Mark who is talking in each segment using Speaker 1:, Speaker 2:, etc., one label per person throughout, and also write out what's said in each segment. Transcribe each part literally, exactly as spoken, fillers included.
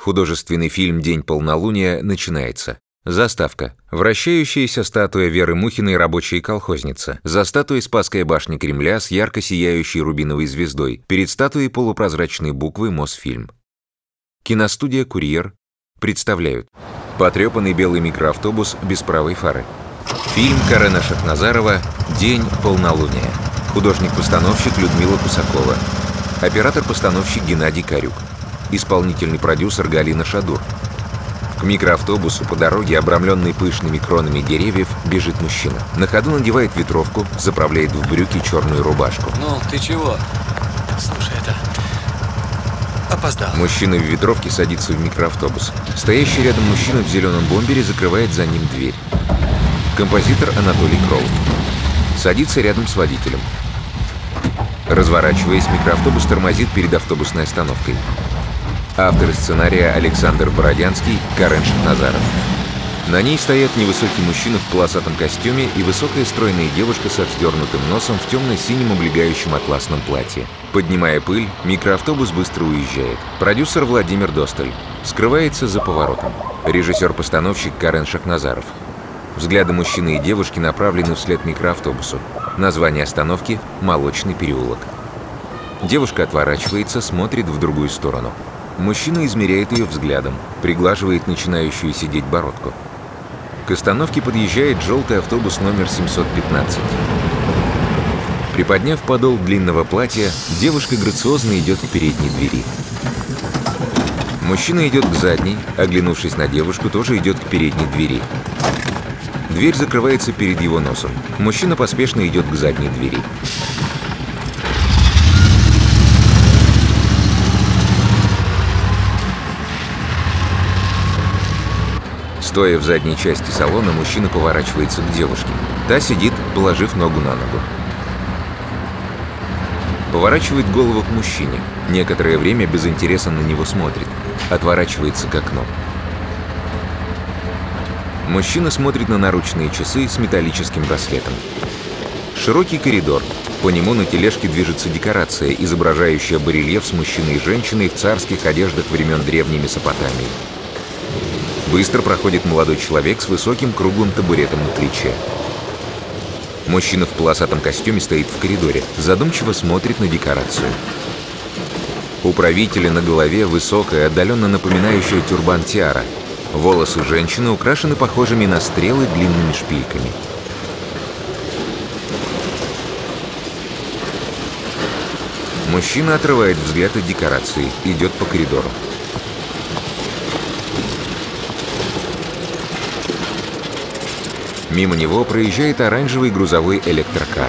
Speaker 1: Художественный фильм «День полнолуния» начинается. Заставка. Вращающаяся статуя Веры Мухиной «Рабочая колхозница». За статуей Спасская башня Кремля с ярко сияющей рубиновой звездой. Перед статуей полупрозрачные буквы «Мосфильм». Киностудия «Курьер» представляют потрепанный белый микроавтобус без правой фары. Фильм Карена Шахназарова «День полнолуния». Художник-постановщик Людмила Кусакова. Оператор-постановщик Геннадий Карюк. Исполнительный продюсер Галина Шадур. К микроавтобусу по дороге, обрамленной пышными кронами деревьев, бежит мужчина. На ходу надевает ветровку, заправляет в брюки черную рубашку.
Speaker 2: Ну, ты чего? Слушай, это... Опоздал.
Speaker 1: Мужчина в ветровке садится в микроавтобус. Стоящий рядом мужчина в зеленом бомбере закрывает за ним дверь. Композитор Анатолий Кролл. Садится рядом с водителем. Разворачиваясь, микроавтобус тормозит перед автобусной остановкой. Автор сценария Александр Бородянский, Карен Шахназаров. На ней стоят невысокий мужчина в полосатом костюме и высокая стройная девушка со вздернутым носом в темно-синем облегающем атласном платье. Поднимая пыль, микроавтобус быстро уезжает. Продюсер Владимир Досталь. Скрывается за поворотом. Режиссер-постановщик Карен Шахназаров. Взгляды мужчины и девушки направлены вслед микроавтобусу. Название остановки – Молочный переулок. Девушка отворачивается, смотрит в другую сторону. Мужчина измеряет ее взглядом, приглаживает начинающую сидеть бородку. К остановке подъезжает желтый автобус номер семьсот пятнадцать. Приподняв подол длинного платья, девушка грациозно идет к передней двери. Мужчина идет к задней, оглянувшись на девушку, тоже идет к передней двери. Дверь закрывается перед его носом. Мужчина поспешно идет к задней двери. Стоя в задней части салона, мужчина поворачивается к девушке. Та сидит, положив ногу на ногу. Поворачивает голову к мужчине. Некоторое время без интереса на него смотрит. Отворачивается к окну. Мужчина смотрит на наручные часы с металлическим браслетом. Широкий коридор. По нему на тележке движется декорация, изображающая барельеф с мужчиной и женщиной в царских одеждах времен древней Месопотамии. Быстро проходит молодой человек с высоким круглым табуретом на плече. Мужчина в полосатом костюме стоит в коридоре, задумчиво смотрит на декорацию. У правителя на голове высокая, отдаленно напоминающая тюрбан тиара. Волосы женщины украшены похожими на стрелы длинными шпильками. Мужчина отрывает взгляд от декорации, идет по коридору. Мимо него проезжает оранжевый грузовой электрокар.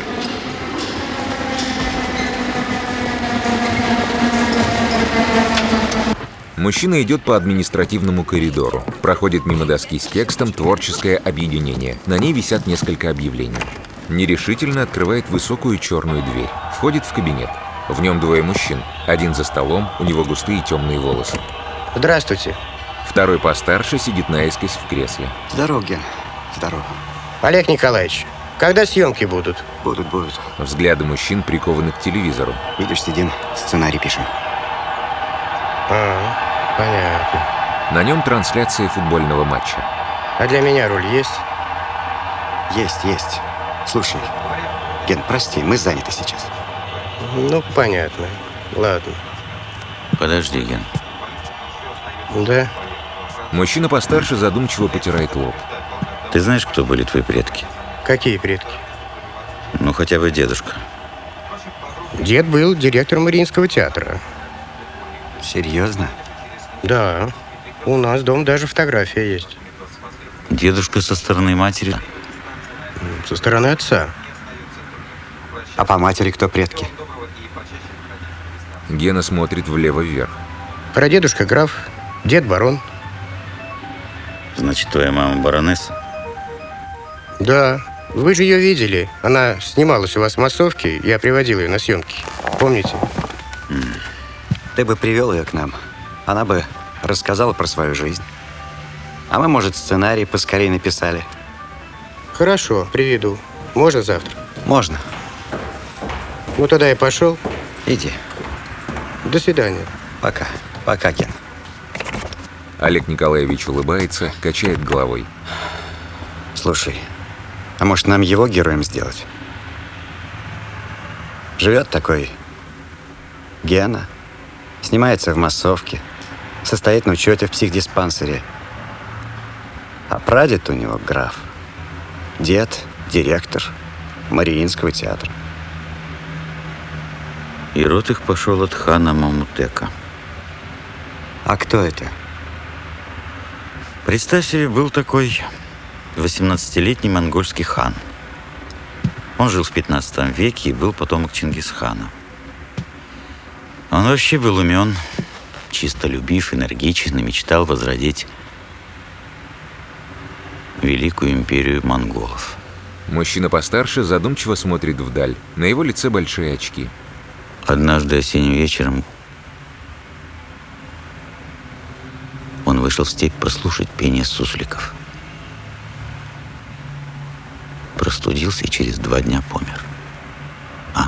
Speaker 1: Мужчина идет по административному коридору. Проходит мимо доски с текстом «Творческое объединение». На ней висят несколько объявлений. Нерешительно открывает высокую черную дверь. Входит в кабинет. В нем двое мужчин. Один за столом, у него густые темные волосы.
Speaker 3: Здравствуйте.
Speaker 1: Второй постарше сидит наискось в кресле.
Speaker 4: Здорово, Ген. Здорово.
Speaker 3: Олег Николаевич, когда съемки будут?
Speaker 4: Будут, будут.
Speaker 1: Взгляды мужчин прикованы к телевизору.
Speaker 4: Видишь, сидим, сценарий пишем.
Speaker 3: А, понятно.
Speaker 1: На нем трансляция футбольного матча.
Speaker 3: А для меня роль есть?
Speaker 4: Есть, есть. Слушай, Ген, прости, мы заняты сейчас.
Speaker 3: Ну, понятно. Ладно.
Speaker 2: Подожди, Ген.
Speaker 3: Да?
Speaker 1: Мужчина постарше задумчиво потирает лоб.
Speaker 2: Ты знаешь, кто были твои предки?
Speaker 3: Какие предки?
Speaker 2: Ну, хотя бы дедушка.
Speaker 3: Дед был директором Мариинского театра.
Speaker 4: Серьезно?
Speaker 3: Да. У нас дома даже фотография есть.
Speaker 2: Дедушка со стороны матери?
Speaker 3: Со стороны отца.
Speaker 4: А по матери кто предки?
Speaker 1: Гена смотрит влево-вверх.
Speaker 3: Прадедушка граф, дед барон.
Speaker 2: Значит, твоя мама баронесса?
Speaker 3: Да. Вы же ее видели. Она снималась у вас в массовке, я приводил ее на съемки. Помните?
Speaker 4: Ты бы привел ее к нам. Она бы рассказала про свою жизнь. А мы, может, сценарий поскорее написали.
Speaker 3: Хорошо, приведу. Можно завтра?
Speaker 4: Можно.
Speaker 3: Ну, тогда я пошел.
Speaker 4: Иди.
Speaker 3: До свидания.
Speaker 4: Пока. Пока, Кен.
Speaker 1: Олег Николаевич улыбается, качает головой.
Speaker 4: Слушай, а может нам его героем сделать? Живет такой Гена, снимается в массовке, состоит на учете в психдиспансере. А прадед у него граф. Дед – директор Мариинского театра.
Speaker 2: И род их пошел от хана Мамутека.
Speaker 4: А кто это?
Speaker 2: Представь себе, был такой восемнадцатилетний монгольский хан. Он жил в пятнадцатом веке и был потомок Чингисхана. Он вообще был умен, чистолюбив, энергичен и мечтал возродить великую империю монголов.
Speaker 1: Мужчина постарше задумчиво смотрит вдаль. На его лице большие очки.
Speaker 2: Однажды осенним вечером он вышел в степь послушать пение сусликов. Простудился и через два дня помер. А?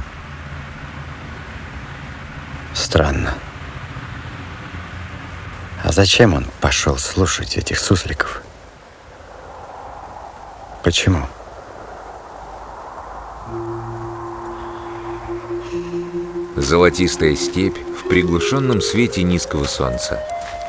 Speaker 4: Странно. А зачем он пошел слушать этих сусликов? Почему?
Speaker 1: Золотистая степь в приглушенном свете низкого солнца.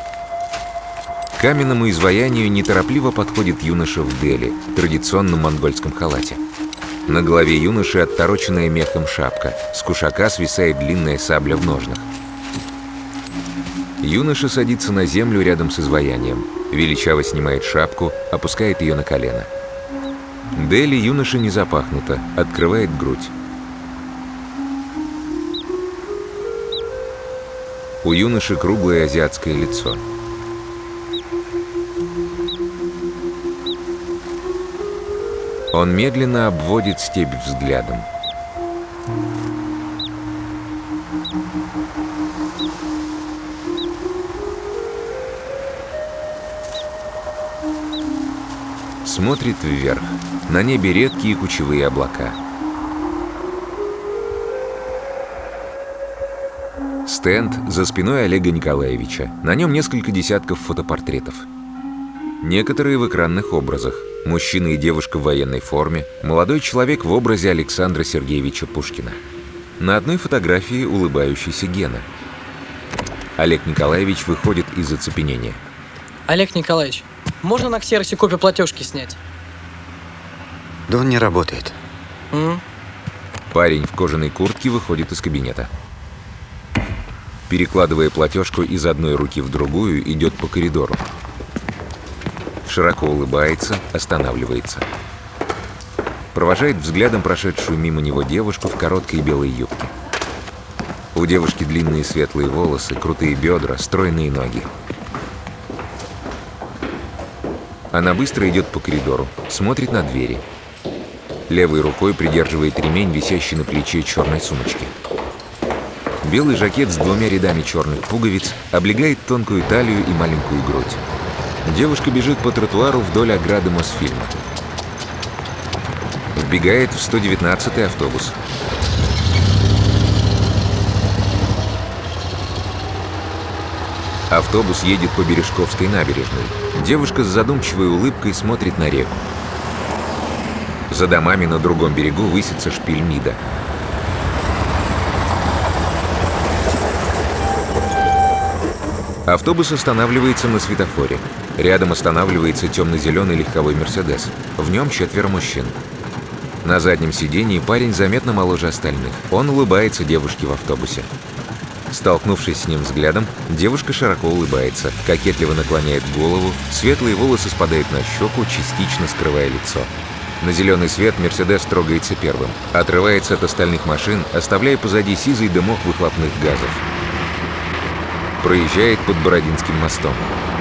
Speaker 1: К каменному изваянию неторопливо подходит юноша в Дели, традиционном монгольском халате. На голове юноши оттороченная мехом шапка, с кушака свисает длинная сабля в ножнах. Юноша садится на землю рядом с изваянием, величаво снимает шапку, опускает ее на колено. Дели юноша не запахнута, открывает грудь. У юноши круглое азиатское лицо. Он медленно обводит степь взглядом. Смотрит вверх. На небе редкие кучевые облака. Стенд за спиной Олега Николаевича. На нем несколько десятков фотопортретов. Некоторые в экранных образах. Мужчина и девушка в военной форме, молодой человек в образе Александра Сергеевича Пушкина. На одной фотографии улыбающийся Гена. Олег Николаевич выходит из оцепенения.
Speaker 5: Олег Николаевич, можно на ксероксе копию платежки снять?
Speaker 4: Да он не работает.
Speaker 5: М?
Speaker 1: Парень в кожаной куртке выходит из кабинета. Перекладывая платежку из одной руки в другую, идет по коридору. Широко улыбается, останавливается. Провожает взглядом прошедшую мимо него девушку в короткой белой юбке. У девушки длинные светлые волосы, крутые бедра, стройные ноги. Она быстро идет по коридору, смотрит на двери. Левой рукой придерживает ремень, висящий на плече черной сумочки. Белый жакет с двумя рядами черных пуговиц облегает тонкую талию и маленькую грудь. Девушка бежит по тротуару вдоль ограды Мосфильма. Вбегает в сто девятнадцатый автобус. Автобус едет по Бережковской набережной. Девушка с задумчивой улыбкой смотрит на реку. За домами на другом берегу высится шпиль МИДа. Автобус останавливается на светофоре. Рядом останавливается темно-зеленый легковой «Мерседес». В нем четверо мужчин. На заднем сидении парень заметно моложе остальных. Он улыбается девушке в автобусе. Столкнувшись с ним взглядом, девушка широко улыбается, кокетливо наклоняет голову, светлые волосы спадают на щеку, частично скрывая лицо. На зеленый свет «Мерседес» трогается первым, отрывается от остальных машин, оставляя позади сизый дымок выхлопных газов. Проезжает под Бородинским мостом.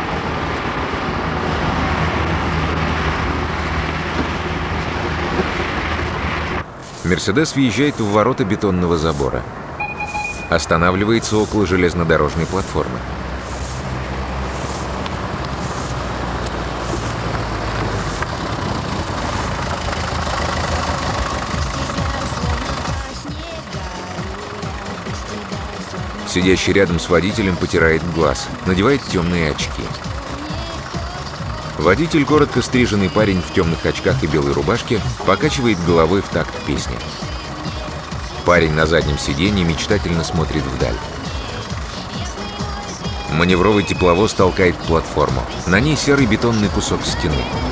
Speaker 1: «Мерседес» въезжает в ворота бетонного забора. Останавливается около железнодорожной платформы. Сидящий рядом с водителем потирает глаз, надевает темные очки. Водитель, коротко стриженный парень в темных очках и белой рубашке, покачивает головой в такт песни. Парень на заднем сиденье мечтательно смотрит вдаль. Маневровый тепловоз толкает платформу. На ней серый бетонный кусок стены.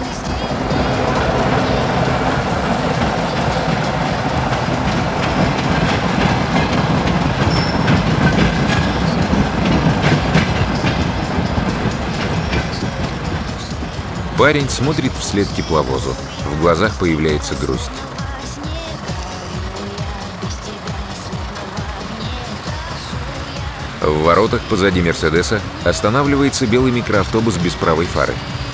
Speaker 1: Парень смотрит вслед тепловозу. В глазах появляется грусть. В воротах позади «Мерседеса» останавливается белый микроавтобус без правой фары.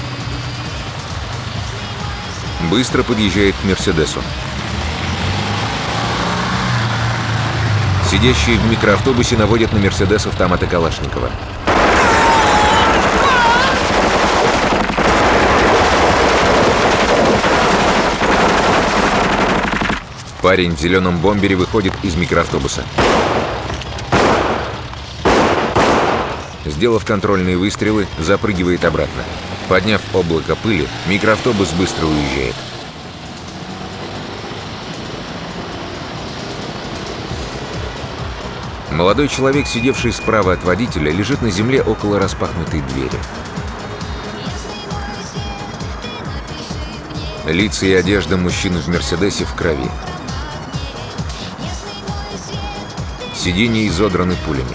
Speaker 1: Быстро подъезжает к «Мерседесу». Сидящие в микроавтобусе наводят на «Мерседес» автоматы Калашникова. Парень в зеленом бомбере выходит из микроавтобуса. Сделав контрольные выстрелы, запрыгивает обратно. Подняв облако пыли, микроавтобус быстро уезжает. Молодой человек, сидевший справа от водителя, лежит на земле около распахнутой двери. Лица и одежда мужчины в «Мерседесе» в крови. Сиденья изодраны пулями.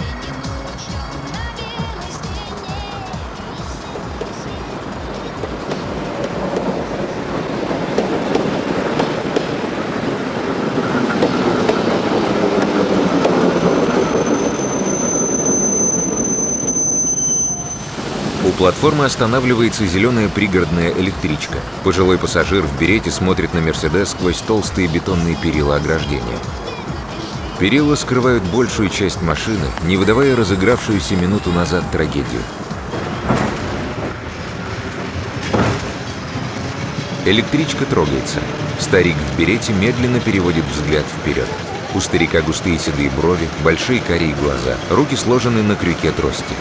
Speaker 1: У платформы останавливается зеленая пригородная электричка. Пожилой пассажир в берете смотрит на «Мерседес» сквозь толстые бетонные перила ограждения. Перила скрывают большую часть машины, не выдавая разыгравшуюся минуту назад трагедию. Электричка трогается. Старик в берете медленно переводит взгляд вперед. У старика густые седые брови, большие карие глаза, руки сложены на крюке трости.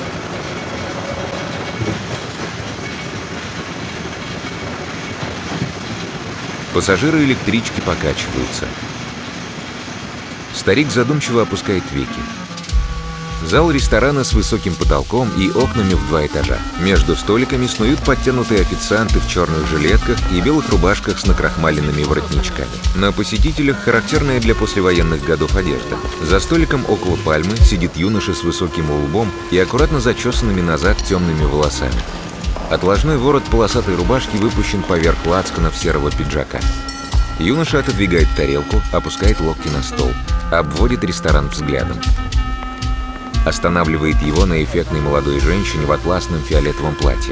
Speaker 1: Пассажиры электрички покачиваются. Старик задумчиво опускает веки. Зал ресторана с высоким потолком и окнами в два этажа. Между столиками снуют подтянутые официанты в черных жилетках и белых рубашках с накрахмаленными воротничками. На посетителях характерная для послевоенных годов одежда. За столиком около пальмы сидит юноша с высоким лбом и аккуратно зачесанными назад темными волосами. Отложной ворот полосатой рубашки выпущен поверх лацканов серого пиджака. Юноша отодвигает тарелку, опускает локти на стол, обводит ресторан взглядом. Останавливает его на эффектной молодой женщине в атласном фиолетовом платье.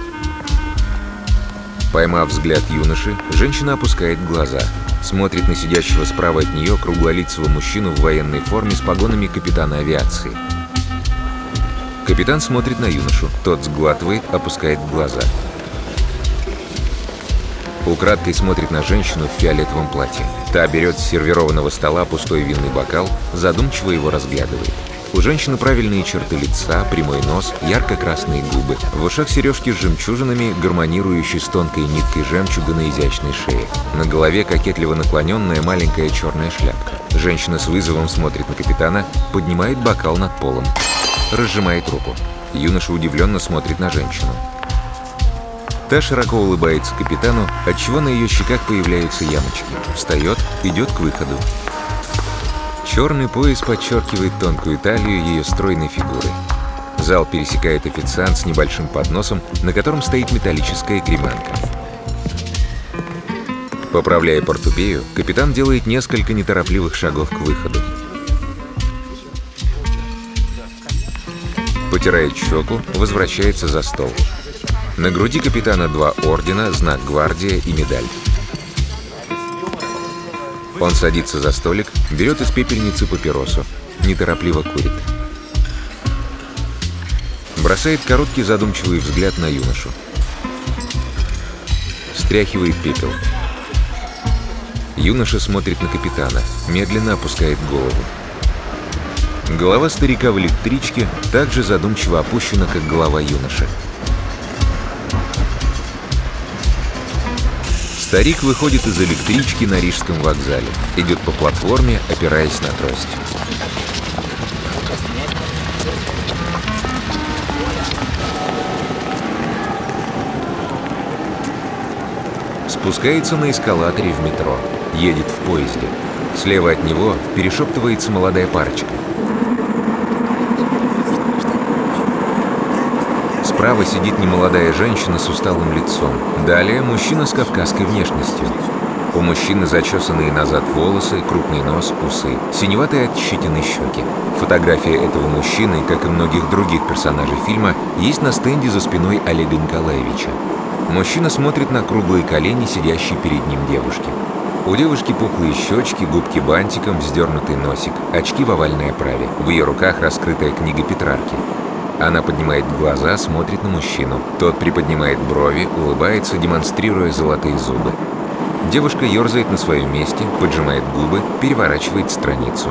Speaker 1: Поймав взгляд юноши, женщина опускает глаза, смотрит на сидящего справа от нее круглолицего мужчину в военной форме с погонами капитана авиации. Капитан смотрит на юношу, тот сглатывает, опускает глаза. Украдкой смотрит на женщину в фиолетовом платье. Та берет с сервированного стола пустой винный бокал, задумчиво его разглядывает. У женщины правильные черты лица, прямой нос, ярко-красные губы. В ушах сережки с жемчужинами, гармонирующие с тонкой ниткой жемчуга на изящной шее. На голове кокетливо наклоненная маленькая черная шляпка. Женщина с вызовом смотрит на капитана, поднимает бокал над полом. Разжимает руку. Юноша удивленно смотрит на женщину. Та широко улыбается капитану, отчего на ее щеках появляются ямочки. Встает, идет к выходу. Черный пояс подчеркивает тонкую талию ее стройной фигуры. Зал пересекает официант с небольшим подносом, на котором стоит металлическая креманка. Поправляя портупею, капитан делает несколько неторопливых шагов к выходу. Потирает щеку, возвращается за стол. На груди капитана два ордена, знак гвардия и медаль. Он садится за столик, берет из пепельницы папиросу, неторопливо курит. Бросает короткий задумчивый взгляд на юношу. Стряхивает пепел. Юноша смотрит на капитана, медленно опускает голову. Голова старика в электричке также задумчиво опущена, как голова юноши. Старик выходит из электрички на Рижском вокзале. Идет по платформе, опираясь на трость. Спускается на эскалаторе в метро. Едет в поезде. Слева от него перешептывается молодая парочка. Справа сидит немолодая женщина с усталым лицом. Далее мужчина с кавказской внешностью. У мужчины зачесанные назад волосы, крупный нос, усы, синеватые от щетины щеки. Фотография этого мужчины, как и многих других персонажей фильма, есть на стенде за спиной Олега Николаевича. Мужчина смотрит на круглые колени, сидящей перед ним девушки. У девушки пухлые щечки, губки бантиком, вздернутый носик, очки в овальной оправе. В ее руках раскрытая книга Петрарки. Она поднимает глаза, смотрит на мужчину. Тот приподнимает брови, улыбается, демонстрируя золотые зубы. Девушка ерзает на своем месте, поджимает губы, переворачивает страницу.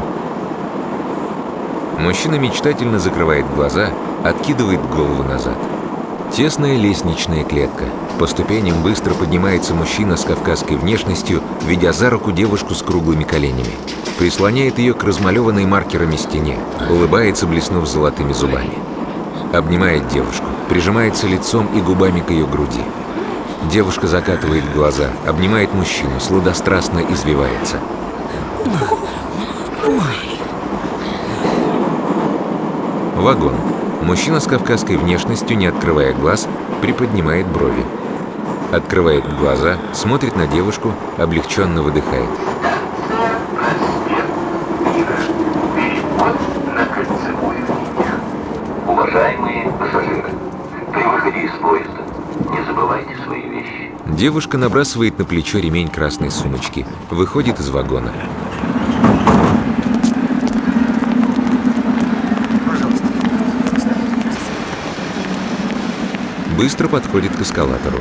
Speaker 1: Мужчина мечтательно закрывает глаза, откидывает голову назад. Тесная лестничная клетка. По ступеням быстро поднимается мужчина с кавказской внешностью, ведя за руку девушку с круглыми коленями. Прислоняет ее к размалеванной маркерами стене, улыбается, блеснув золотыми зубами. Обнимает девушку, прижимается лицом и губами к ее груди. Девушка закатывает глаза, обнимает мужчину, сладострастно извивается. Вагон. Мужчина с кавказской внешностью, не открывая глаз, приподнимает брови. Открывает глаза, смотрит на девушку, облегченно выдыхает.
Speaker 6: Уважаемые пассажиры, при выходе из поезда не забывайте свои вещи.
Speaker 1: Девушка набрасывает на плечо ремень красной сумочки, выходит из вагона. Быстро подходит к эскалатору.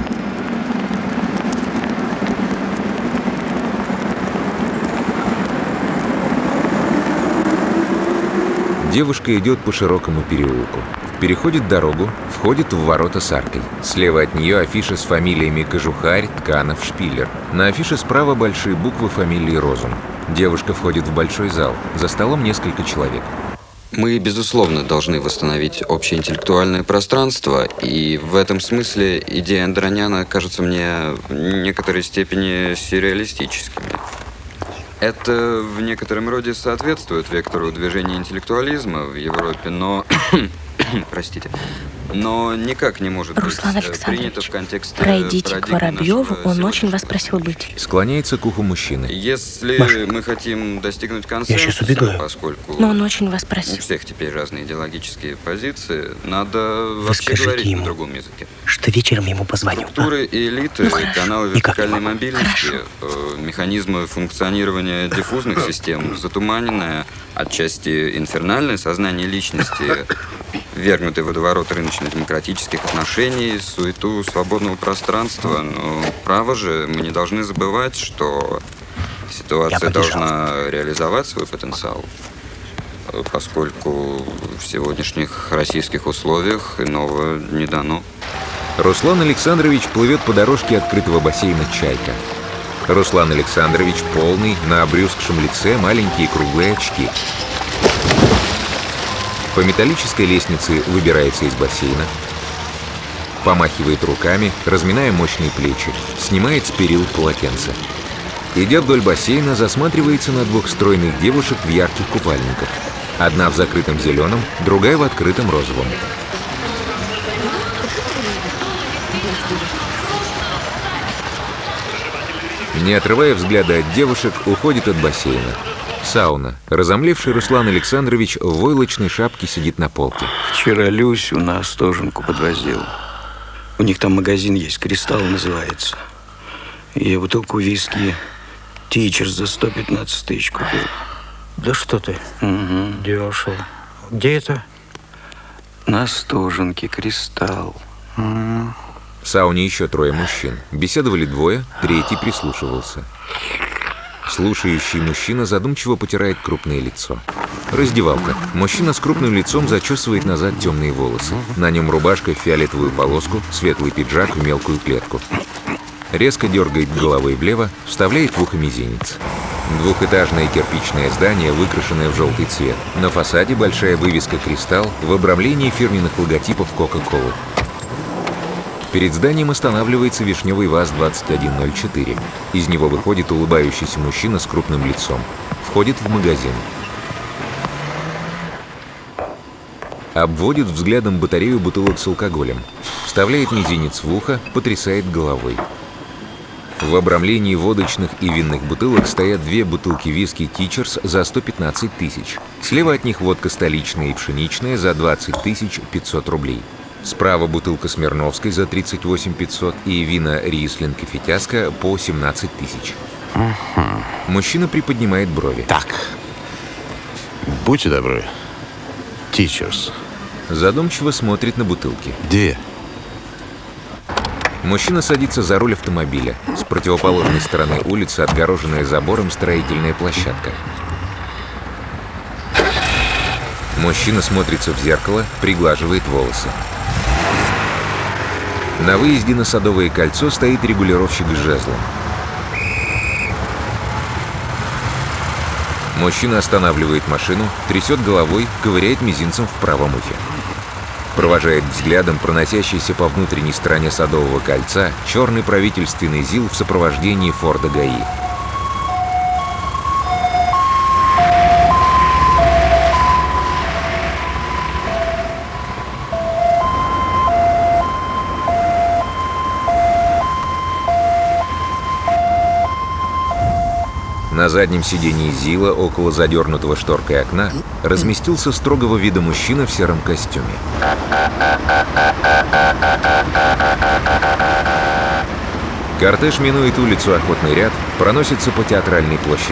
Speaker 1: Девушка идет по широкому переулку. Переходит дорогу, входит в ворота с аркой. Слева от нее афиша с фамилиями Кожухарь, Тканов, Шпиллер. На афише справа большие буквы фамилии Розум. Девушка входит в большой зал. За столом несколько человек.
Speaker 7: Мы, безусловно, должны восстановить общеинтеллектуальное пространство, и в этом смысле идеи Андроняна кажутся мне в некоторой степени сюрреалистическими. Это в некотором роде соответствует вектору движения интеллектуализма в Европе, но... Простите. Но никак не может
Speaker 8: Руслан
Speaker 7: быть принято в контексте
Speaker 8: пройдите к Воробьеву, он очень вас просил быть.
Speaker 1: Склоняется к уху мужчины.
Speaker 7: Если
Speaker 3: Маша,
Speaker 7: мы хотим достигнуть консенсуса,
Speaker 3: я сейчас убегаю.
Speaker 7: поскольку
Speaker 8: Но он очень вас просил.
Speaker 7: у всех теперь разные идеологические позиции, надо
Speaker 3: Вы
Speaker 7: вообще
Speaker 3: скажите
Speaker 7: говорить
Speaker 3: ему,
Speaker 7: на другом языке.
Speaker 3: что вечером ему позвоню.
Speaker 7: Структуры и элиты,
Speaker 8: Ну, хорошо.
Speaker 7: каналы
Speaker 3: Никак
Speaker 7: вертикальной
Speaker 3: не могу.
Speaker 7: мобильности, э, механизмы функционирования диффузных систем, затуманенное, отчасти инфернальное сознание личности, вергнутый в водоворот рыночно-демократических отношений, суету свободного пространства. Но право же, мы не должны забывать, что ситуация должна реализовать свой потенциал, поскольку в сегодняшних российских условиях иного не дано.
Speaker 1: Руслан Александрович плывет по дорожке открытого бассейна «Чайка». Руслан Александрович полный, на обрюзгшем лице маленькие круглые очки. По металлической лестнице выбирается из бассейна, помахивает руками, разминая мощные плечи, снимает с перил полотенце. Идя вдоль бассейна, засматривается на двух стройных девушек в ярких купальниках. Одна в закрытом зеленом, другая в открытом розовом. Не отрывая взгляда от девушек, уходит от бассейна. Сауна. Разомлевший Руслан Александрович в войлочной шапке сидит на полке.
Speaker 9: Вчера Люсю на Остоженку подвозил. У них там магазин есть, «Кристалл» называется. Я бутылку виски «Тичер» за сто пятнадцать тысяч купил.
Speaker 3: Да что ты?
Speaker 9: Угу.
Speaker 3: Дешево. Где это?
Speaker 9: На Остоженке «Кристалл».
Speaker 3: М-м.
Speaker 1: В сауне еще трое мужчин. Беседовали двое, третий прислушивался. Слушающий мужчина задумчиво потирает крупное лицо. Раздевалка. Мужчина с крупным лицом зачесывает назад темные волосы. На нем рубашка в фиолетовую полоску, светлый пиджак в мелкую клетку. резко дергает головой влево, вставляет в ухо мизинец. Двухэтажное кирпичное здание, выкрашенное в желтый цвет. На фасаде большая вывеска «Кристалл» в обрамлении фирменных логотипов Кока-Колы. Перед зданием останавливается вишневый ВАЗ двадцать один ноль четыре. Из него выходит улыбающийся мужчина с крупным лицом. Входит в магазин. Обводит взглядом батарею бутылок с алкоголем. Вставляет мизинец в ухо, потрясает головой. В обрамлении водочных и винных бутылок стоят две бутылки виски «Тичерс» за сто пятнадцать тысяч. Слева от них водка столичная и пшеничная за двадцать тысяч пятьсот рублей. Справа бутылка Смирновской за тридцать восемь пятьсот и вина «Рислинг» и «Фитяска» по семнадцать тысяч.
Speaker 10: Угу.
Speaker 1: Мужчина приподнимает брови.
Speaker 10: Так, будьте добры, «Тичерс».
Speaker 1: Задумчиво смотрит на бутылки.
Speaker 10: Две.
Speaker 1: Мужчина садится за руль автомобиля. С противоположной стороны улицы отгороженная забором строительная площадка. Мужчина смотрится в зеркало, приглаживает волосы. На выезде на Садовое кольцо стоит регулировщик с жезлом. Мужчина останавливает машину, трясет головой, ковыряет мизинцем в правом ухе. Провожает взглядом проносящийся по внутренней стороне Садового кольца черный правительственный ЗИЛ в сопровождении Форда ГАИ. На заднем сидении ЗИЛа, около задернутого шторкой окна, разместился строгого вида мужчина в сером костюме. Кортеж минует улицу Охотный ряд, проносится по Театральной площади.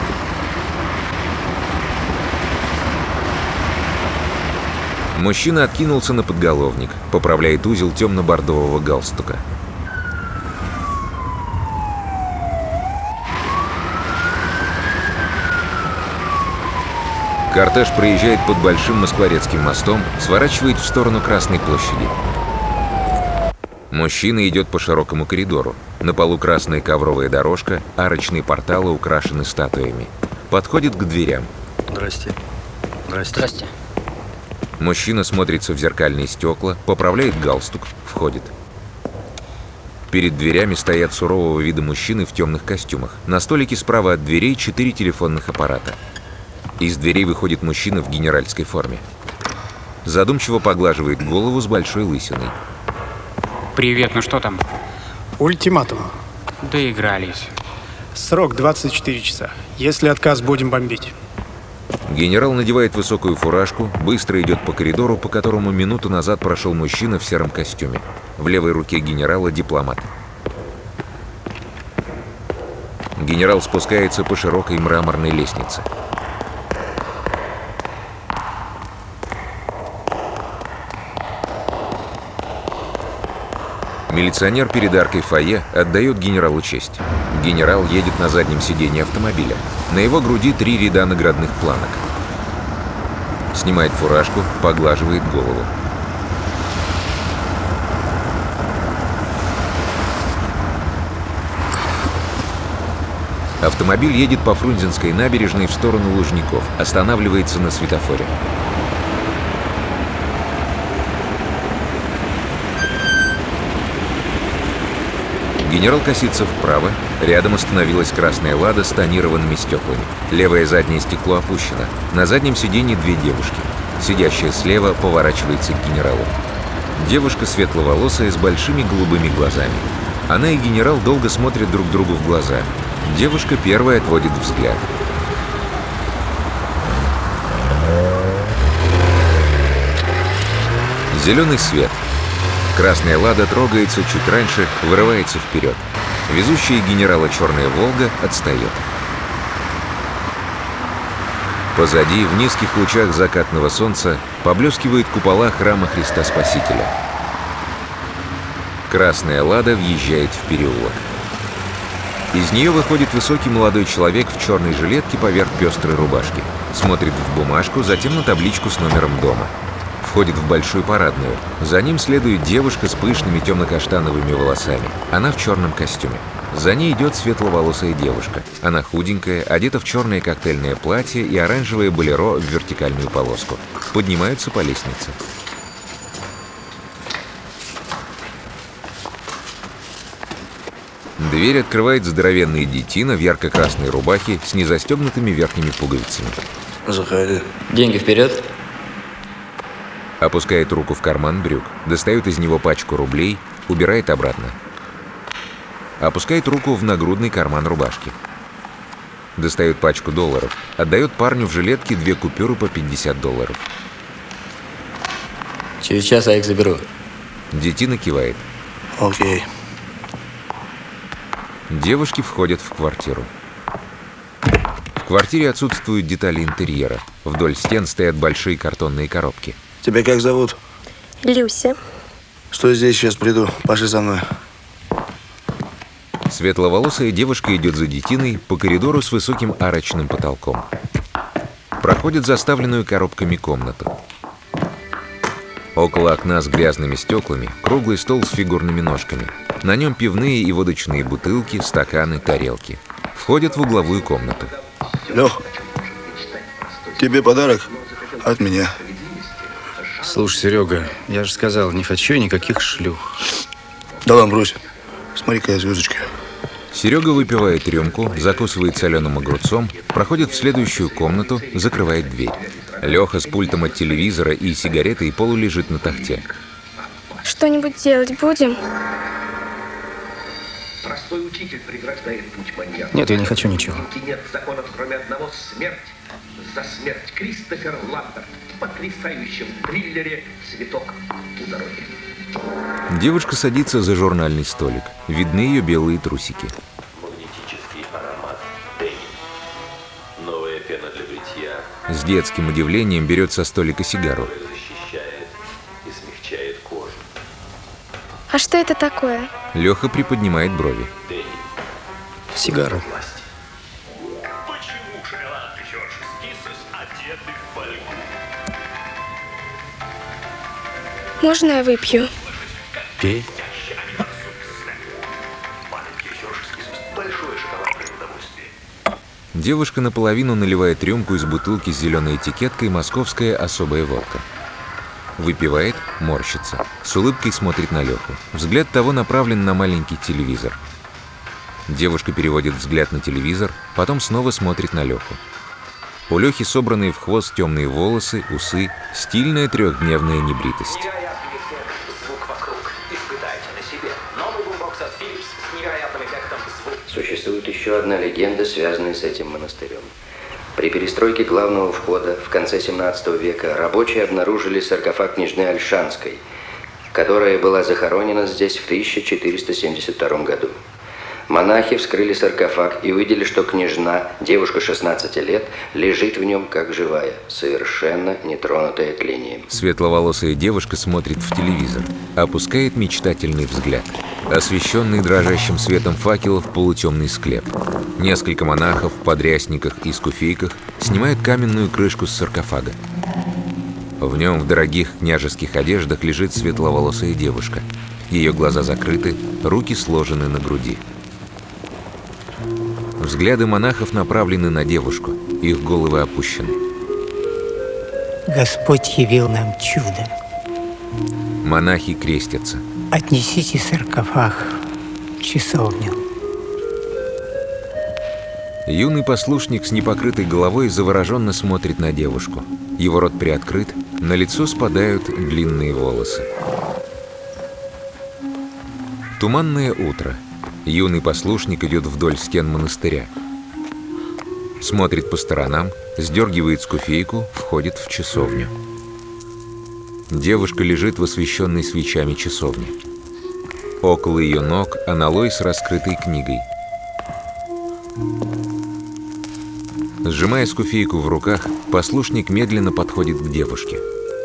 Speaker 1: Мужчина откинулся на подголовник, поправляет узел темно-бордового галстука. Кортеж проезжает под Большим Москворецким мостом, сворачивает в сторону Красной площади. Мужчина идет по широкому коридору. На полу красная ковровая дорожка, арочные порталы украшены статуями. Подходит к дверям.
Speaker 11: Здрасте. Здрасте.
Speaker 5: Здрасте.
Speaker 1: Мужчина смотрится в зеркальные стекла, поправляет галстук, входит. Перед дверями стоят сурового вида мужчины в темных костюмах. На столике справа от дверей четыре телефонных аппарата. Из дверей выходит мужчина в генеральской форме. Задумчиво поглаживает голову с большой лысиной.
Speaker 12: Привет, ну что там?
Speaker 11: Ультиматум.
Speaker 12: Доигрались.
Speaker 11: Срок двадцать четыре часа. Если отказ, будем бомбить.
Speaker 1: Генерал надевает высокую фуражку, быстро идет по коридору, по которому минуту назад прошел мужчина в сером костюме. В левой руке генерала дипломат. Генерал спускается по широкой мраморной лестнице. Милиционер перед аркой фойе отдает генералу честь. Генерал едет на заднем сиденье автомобиля. На его груди три ряда наградных планок. Снимает фуражку, поглаживает голову. Автомобиль едет по Фрунзенской набережной в сторону Лужников, останавливается на светофоре. Генерал косится вправо. Рядом остановилась красная «Лада» с тонированными стеклами. Левое заднее стекло опущено. На заднем сиденье две девушки. Сидящая слева поворачивается к генералу. Девушка светловолосая с большими голубыми глазами. Она и генерал долго смотрят друг другу в глаза. Девушка первая отводит взгляд. Зеленый свет. Красная «Лада» трогается чуть раньше, вырывается вперед. Везущая генерала черная «Волга» отстает. Позади, в низких лучах закатного солнца, поблескивают купола храма Христа Спасителя. Красная «Лада» въезжает в переулок. Из нее выходит высокий молодой человек в черной жилетке поверх пестрой рубашки. Смотрит в бумажку, затем на табличку с номером дома. Входит в большую парадную. За ним следует девушка с пышными темно-каштановыми волосами. Она в черном костюме. За ней идет светловолосая девушка. Она худенькая, одета в черное коктейльное платье и оранжевое болеро в вертикальную полоску. Поднимаются по лестнице. Дверь открывает здоровенный детина в ярко-красной рубахе с незастегнутыми верхними пуговицами.
Speaker 9: Заходи.
Speaker 5: Деньги вперед.
Speaker 1: Опускает руку в карман брюк, достает из него пачку рублей, убирает обратно. Опускает руку в нагрудный карман рубашки. Достает пачку долларов, отдает парню в жилетке две купюры по пятьдесят долларов.
Speaker 5: Через час я их заберу.
Speaker 1: Детина кивает.
Speaker 9: Окей.
Speaker 1: Девушки входят в квартиру. В квартире отсутствуют детали интерьера. Вдоль стен стоят большие картонные коробки.
Speaker 9: Тебя как зовут?
Speaker 8: Люся.
Speaker 9: Стой здесь, сейчас приду. Пошли со мной.
Speaker 1: Светловолосая девушка идет за детиной по коридору с высоким арочным потолком. Проходит заставленную коробками комнату. Около окна с грязными стеклами круглый стол с фигурными ножками. На нем пивные и водочные бутылки, стаканы, тарелки. Входят в угловую комнату.
Speaker 9: Лех, тебе подарок от меня.
Speaker 13: Слушай, Серега, я же сказал, не хочу никаких шлюх.
Speaker 9: Да ладно, брось. Смотри, какая звездочка.
Speaker 1: Серега выпивает рюмку, закусывает соленым огурцом, проходит в следующую комнату, закрывает дверь. Леха с пультом от телевизора и сигаретой полулежит на тахте.
Speaker 8: Что-нибудь делать будем?
Speaker 6: Простой учитель преграждает путь маньяку.
Speaker 13: Нет, я не хочу ничего.
Speaker 6: Нет законов, кроме одного — смерть. За смерть Кристофер Ламберт в потрясающем триллере «Цветок у дороги».
Speaker 1: Девушка садится за журнальный столик. Видны ее белые трусики.
Speaker 14: Магнетический аромат Денни. Новая пена для бритья.
Speaker 1: С детским удивлением берет со столика сигару.
Speaker 14: Защищает и смягчает кожу.
Speaker 8: А что это такое?
Speaker 1: Леха приподнимает брови.
Speaker 14: Денни.
Speaker 13: Сигара.
Speaker 14: Почему шоколад Хершес Киссес одетых в фольгу?
Speaker 8: Можно я выпью?
Speaker 13: Пей.
Speaker 14: Большой шоколад при удовольствии.
Speaker 1: Девушка наполовину наливает рюмку из бутылки с зеленой этикеткой «Московская особая водка». Выпивает, морщится. С улыбкой смотрит на Леху. Взгляд того направлен на маленький телевизор. Девушка переводит взгляд на телевизор, потом снова смотрит на Леху. У Лехи собранные в хвост темные волосы, усы, стильная трехдневная небритость.
Speaker 15: Существует еще одна легенда, связанная с этим монастырем. При перестройке главного входа в конце семнадцатого века рабочие обнаружили саркофаг княжны Ольшанской, которая была захоронена здесь в тысяча четыреста семьдесят втором году. Монахи вскрыли саркофаг и увидели, что княжна, девушка шестнадцати лет, лежит в нем как живая, совершенно нетронутая тлением.
Speaker 1: Светловолосая девушка смотрит в телевизор, опускает мечтательный взгляд. Освещенный дрожащим светом факелов полутемный склеп. Несколько монахов в подрясниках и скуфейках снимают каменную крышку с саркофага. В нем в дорогих княжеских одеждах лежит светловолосая девушка. Ее глаза закрыты, руки сложены на груди. Взгляды монахов направлены на девушку, их головы опущены.
Speaker 16: Господь явил нам чудо.
Speaker 1: Монахи крестятся.
Speaker 16: Отнесите саркофаг в часовню.
Speaker 1: Юный послушник с непокрытой головой завороженно смотрит на девушку. Его рот приоткрыт, на лицо спадают длинные волосы. Туманное утро. Юный послушник идет вдоль стен монастыря. Смотрит по сторонам, сдергивает скуфейку, входит в часовню. Девушка лежит в освещенной свечами часовне. Около ее ног аналой с раскрытой книгой. Сжимая скуфейку в руках, послушник медленно подходит к девушке.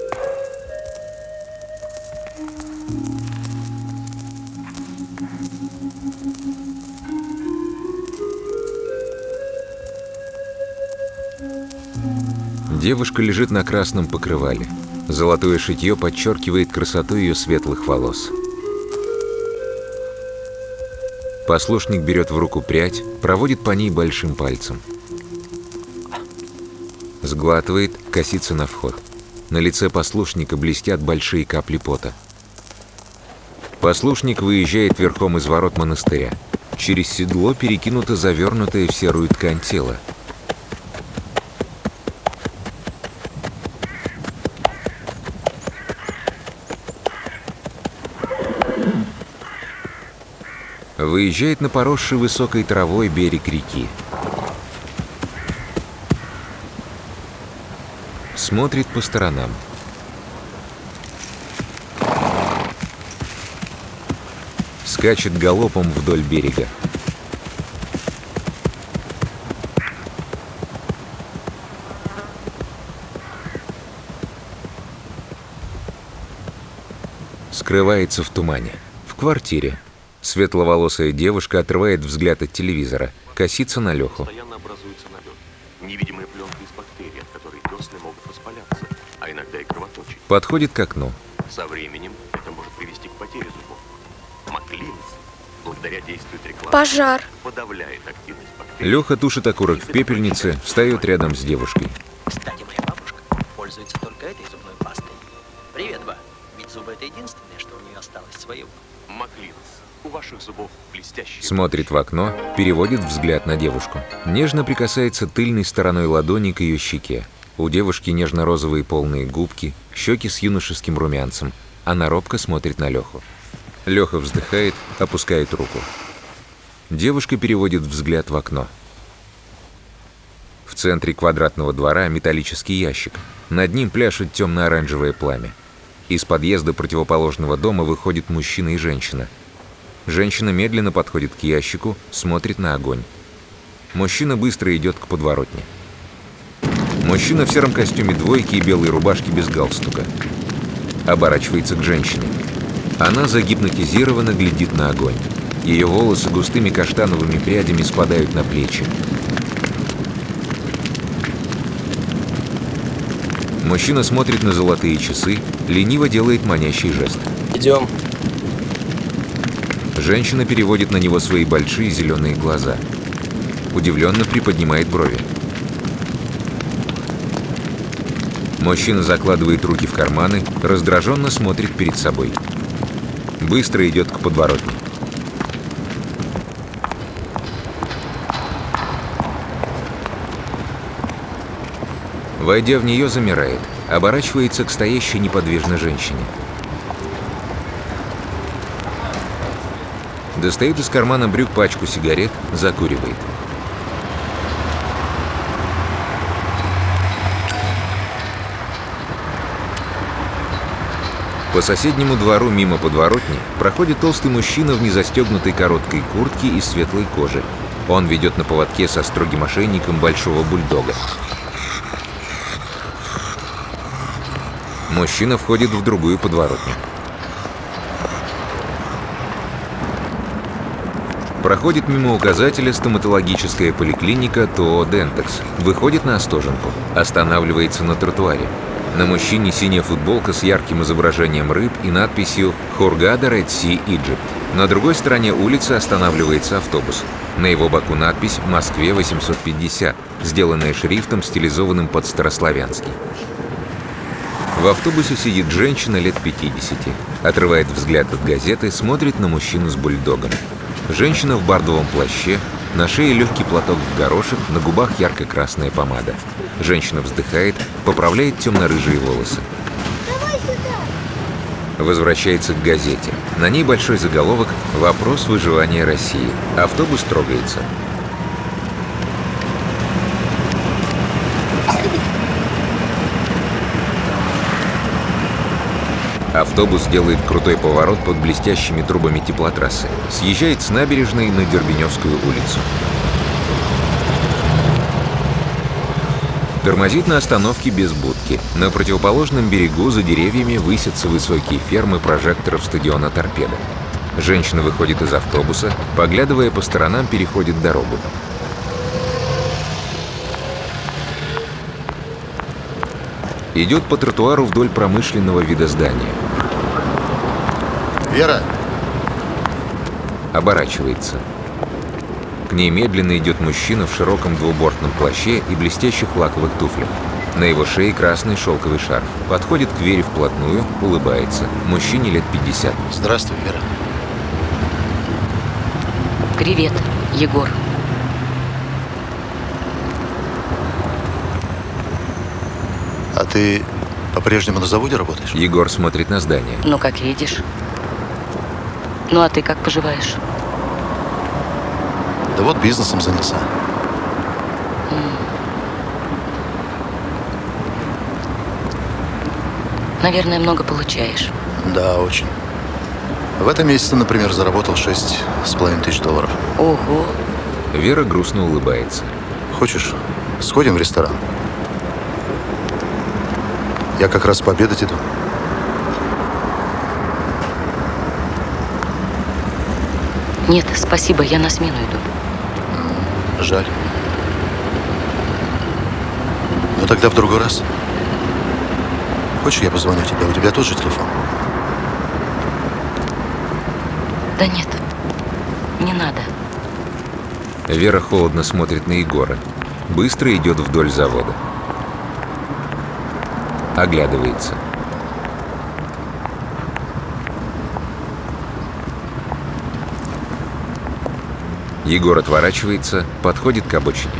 Speaker 1: Девушка лежит на красном покрывале. Золотое шитье подчеркивает красоту ее светлых волос. Послушник берет в руку прядь, проводит по ней большим пальцем. Сглатывает, косится на вход. На лице послушника блестят большие капли пота. Послушник выезжает верхом из ворот монастыря. Через седло перекинуто завернутое в серую ткань тело. Выезжает на поросший высокой травой берег реки. Смотрит по сторонам. Скачет галопом вдоль берега. Скрывается в тумане. В квартире. Светловолосая девушка отрывает взгляд от телевизора, косится на Леху.
Speaker 14: Постоянно образуется налет. Невидимая пленка из бактерий, от которой десны могут воспаляться, а иногда и кровоточить.
Speaker 1: Подходит к окну.
Speaker 14: Со временем это может привести к потере зубов. Маклинс, благодаря действию рекламы,
Speaker 8: Пожар.
Speaker 14: подавляет активность бактерий.
Speaker 1: Леха тушит окурок в пепельнице, встает рядом с девушкой.
Speaker 17: Кстати, моя бабушка пользуется только этой зубной пастой. Привет, Ба. Ведь зубы — это единственное, что у нее осталось своего.
Speaker 14: Маклинс, у ваших зубов блестящие.
Speaker 1: Смотрит в окно, переводит взгляд на девушку. Нежно прикасается тыльной стороной ладони к ее щеке. У девушки нежно-розовые полные губки, щеки с юношеским румянцем. Она робко смотрит на Леху. Леха вздыхает, опускает руку. Девушка переводит взгляд в окно. В центре квадратного двора металлический ящик. Над ним пляшет темно-оранжевое пламя. Из подъезда противоположного дома выходит мужчина и женщина. Женщина медленно подходит к ящику, смотрит на огонь. Мужчина быстро идет к подворотне. Мужчина в сером костюме двойки и белой рубашке без галстука. Оборачивается к женщине. Она загипнотизированно глядит на огонь. Ее волосы густыми каштановыми прядями спадают на плечи. Мужчина смотрит на золотые часы, лениво делает манящий жест.
Speaker 5: Идем.
Speaker 1: Женщина переводит на него свои большие зеленые глаза. Удивленно приподнимает брови. Мужчина закладывает руки в карманы, раздраженно смотрит перед собой. Быстро идет к подворотне. Войдя в нее, замирает, оборачивается к стоящей неподвижно женщине. Достает из кармана брюк пачку сигарет, закуривает. По соседнему двору мимо подворотни проходит толстый мужчина в незастегнутой короткой куртке из светлой кожи. Он ведет на поводке со строгим ошейником большого бульдога. Мужчина входит в другую подворотню. Проходит мимо указателя стоматологическая поликлиника ТО «Дентекс». Выходит на Остоженку. Останавливается на тротуаре. На мужчине синяя футболка с ярким изображением рыб и надписью «Hurghada Red Sea Egypt». На другой стороне улицы останавливается автобус. На его боку надпись «Москве восемьсот пятьдесят», сделанная шрифтом, стилизованным под старославянский. В автобусе сидит женщина лет пятидесяти. Отрывает взгляд от газеты, смотрит на мужчину с бульдогом. Женщина в бардовом плаще, на шее легкий платок в горошек, на губах ярко-красная помада. Женщина вздыхает, поправляет темно-рыжие волосы. Возвращается к газете. На ней большой заголовок «Вопрос выживания России». Автобус трогается. Автобус делает крутой поворот под блестящими трубами теплотрассы. Съезжает с набережной на Дербеневскую улицу. Тормозит на остановке без будки. На противоположном берегу за деревьями высятся высокие фермы прожекторов стадиона «Торпедо». Женщина выходит из автобуса, поглядывая по сторонам, переходит дорогу. Идет по тротуару вдоль промышленного вида здания.
Speaker 10: Вера!
Speaker 1: Оборачивается. К ней медленно идет мужчина в широком двубортном плаще и блестящих лаковых туфлях. На его шее красный шелковый шарф. Подходит к Вере вплотную, улыбается. Мужчине лет пятьдесят.
Speaker 18: Здравствуй, Вера.
Speaker 19: Привет, Егор.
Speaker 18: А ты по-прежнему на заводе работаешь?
Speaker 1: Егор смотрит на здание.
Speaker 19: Ну, как видишь. Ну, а ты как поживаешь?
Speaker 18: Да вот бизнесом занялся.
Speaker 19: Наверное, много получаешь.
Speaker 18: Да, очень. В этом месяце, например, заработал шесть с половиной тысяч долларов.
Speaker 19: Ого.
Speaker 1: Вера грустно улыбается.
Speaker 18: Хочешь, сходим в ресторан? Я как раз пообедать иду.
Speaker 19: Нет, спасибо, я на смену иду.
Speaker 18: Жаль. Ну тогда в другой раз. Хочешь, я позвоню тебе? У тебя тот же телефон?
Speaker 19: Да нет, не надо.
Speaker 1: Вера холодно смотрит на Егора. Быстро идет вдоль завода. Оглядывается. Егор отворачивается, подходит к обочине.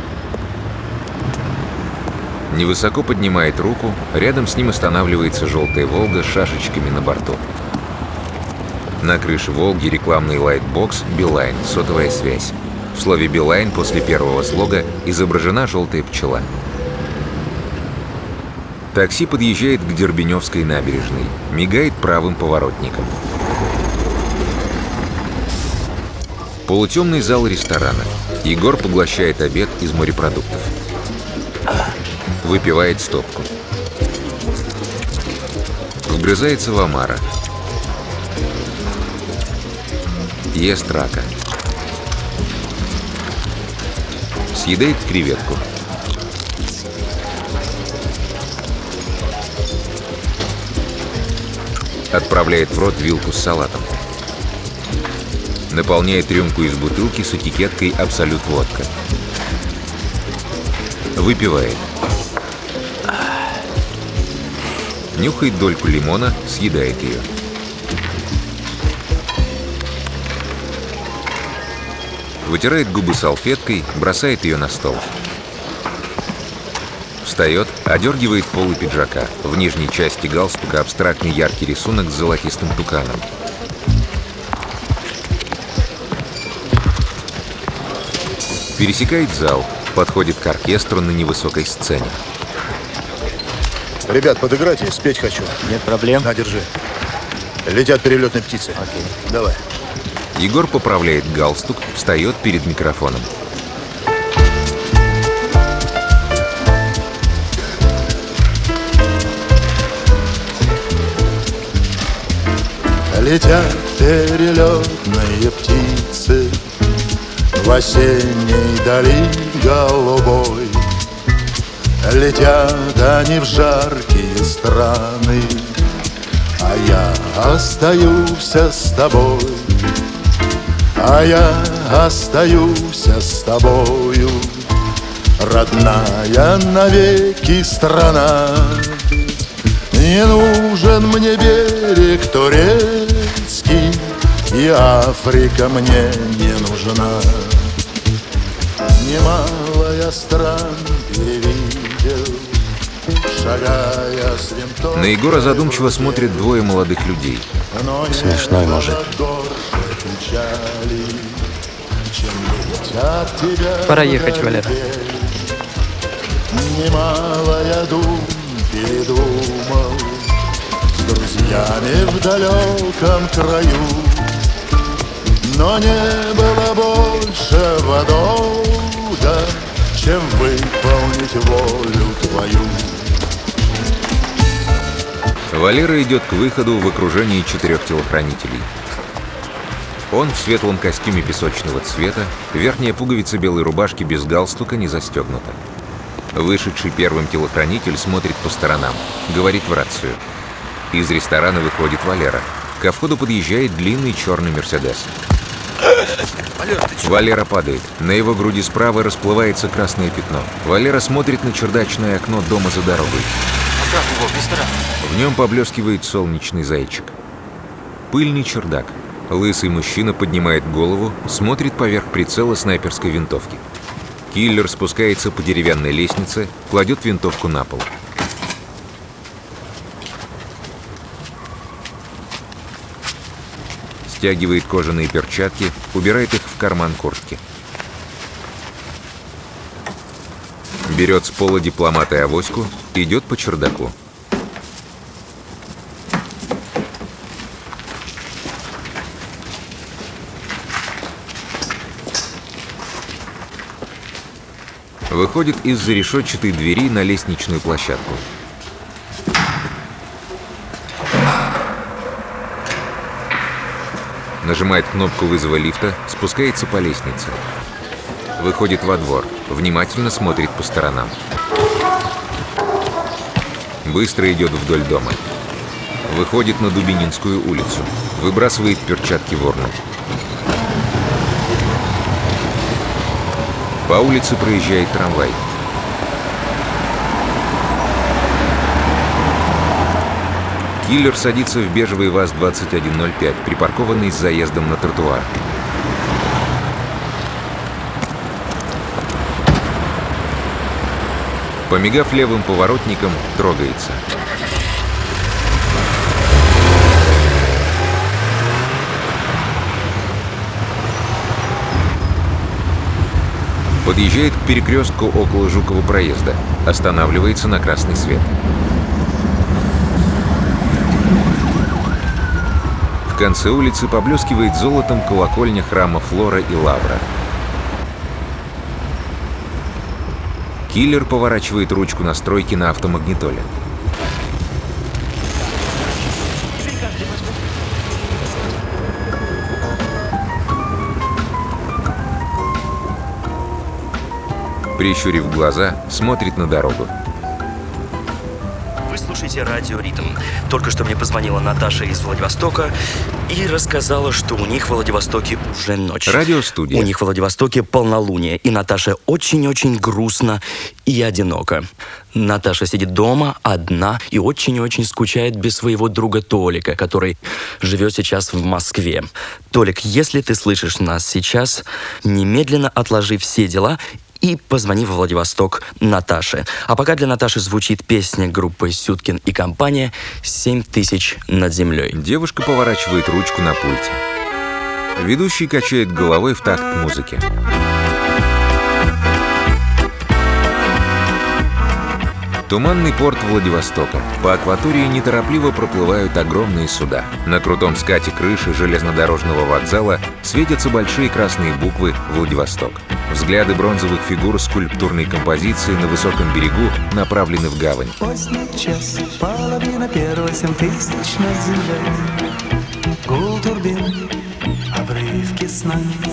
Speaker 1: Невысоко поднимает руку, рядом с ним останавливается желтая «Волга» с шашечками на борту. На крыше «Волги» рекламный лайтбокс «Билайн», сотовая связь. В слове «Билайн» после первого слога изображена желтая пчела. Такси подъезжает к Дербеневской набережной, мигает правым поворотником. Полутемный зал ресторана. Егор поглощает обед из морепродуктов. Выпивает стопку. Вгрызается в омара. Ест рака. Съедает креветку. Отправляет в рот вилку с салатом. Наполняет рюмку из бутылки с этикеткой «Абсолют водка». Выпивает. Нюхает дольку лимона, съедает ее. Вытирает губы салфеткой, бросает ее на стол. Встает, одергивает полы пиджака. В нижней части галстука абстрактный яркий рисунок с золотистым туканом. Пересекает зал, подходит к оркестру на невысокой сцене.
Speaker 18: Ребят, подыграйте, спеть хочу.
Speaker 20: Нет проблем.
Speaker 18: На, держи. Летят перелетные птицы. Окей. Давай.
Speaker 1: Егор поправляет галстук, встает перед микрофоном.
Speaker 21: Летят перелетные птицы в осенней дали голубой. Летят они в жаркие страны, а я остаюсь с тобой. А я остаюсь с тобою, родная навеки страна. Не нужен мне берег турецкий, и Африка мне не нужна. Немало стран перевидел, шагая с винтом.
Speaker 1: На Егора задумчиво смотрят двое молодых людей.
Speaker 20: Смешной мужик. Пора ехать, Валера.
Speaker 21: Немало я дум передумал с друзьями в далеком краю, но не было большего долга, чем выполнить волю твою.
Speaker 1: Валера идет к выходу в окружении четырех телохранителей. Он в светлом костюме песочного цвета, верхняя пуговица белой рубашки без галстука не застегнута. Вышедший первым телохранитель смотрит по сторонам, говорит в рацию. Из ресторана выходит Валера. Ко входу подъезжает длинный черный «Мерседес». Валера падает. На его груди справа расплывается красное пятно. Валера смотрит на чердачное окно дома за дорогой. В нем поблескивает солнечный зайчик. Пыльный чердак. Лысый мужчина поднимает голову, смотрит поверх прицела снайперской винтовки. Киллер спускается по деревянной лестнице, кладет винтовку на пол. Стягивает кожаные перчатки, убирает их в карман куртки. Берет с пола дипломата и авоську, идет по чердаку. Выходит из-за решетчатой двери на лестничную площадку. Нажимает кнопку вызова лифта, спускается по лестнице. Выходит во двор, внимательно смотрит по сторонам. Быстро идет вдоль дома. Выходит на Дубининскую улицу, выбрасывает перчатки в урну. По улице проезжает трамвай. Киллер садится в бежевый ВАЗ двадцать один ноль пять, припаркованный с заездом на тротуар. Помигав левым поворотником, трогается. Подъезжает к перекрестку около Жукова проезда. Останавливается на красный свет. В конце улицы поблескивает золотом колокольня храма Флора и Лавра. Киллер поворачивает ручку настройки на автомагнитоле. Прищурив глаза, смотрит на дорогу.
Speaker 2: Вы слушаете радио «Ритм». Только что мне позвонила Наташа из Владивостока и рассказала, что у них в Владивостоке уже ночь.
Speaker 1: Радиостудия.
Speaker 2: У них в Владивостоке полнолуние, и Наташа очень-очень грустно и одиноко. Наташа сидит дома одна и очень-очень скучает без своего друга Толика, который живет сейчас в Москве. Толик, если ты слышишь нас сейчас, немедленно отложи все дела и позвони во Владивосток Наташе. А пока для Наташи звучит песня группы «Сюткин и компания» «Семь тысяч над землей».
Speaker 1: Девушка поворачивает ручку на пульте. Ведущий качает головой в такт музыки. Туманный порт Владивостока. По акватории неторопливо проплывают огромные суда. На крутом скате крыши железнодорожного вокзала светятся большие красные буквы «Владивосток». Взгляды бронзовых фигур скульптурной композиции на высоком берегу направлены в гавань.
Speaker 22: Поздний час, половина первого, семь тысяч над землей. Гул турбин, обрывки сна.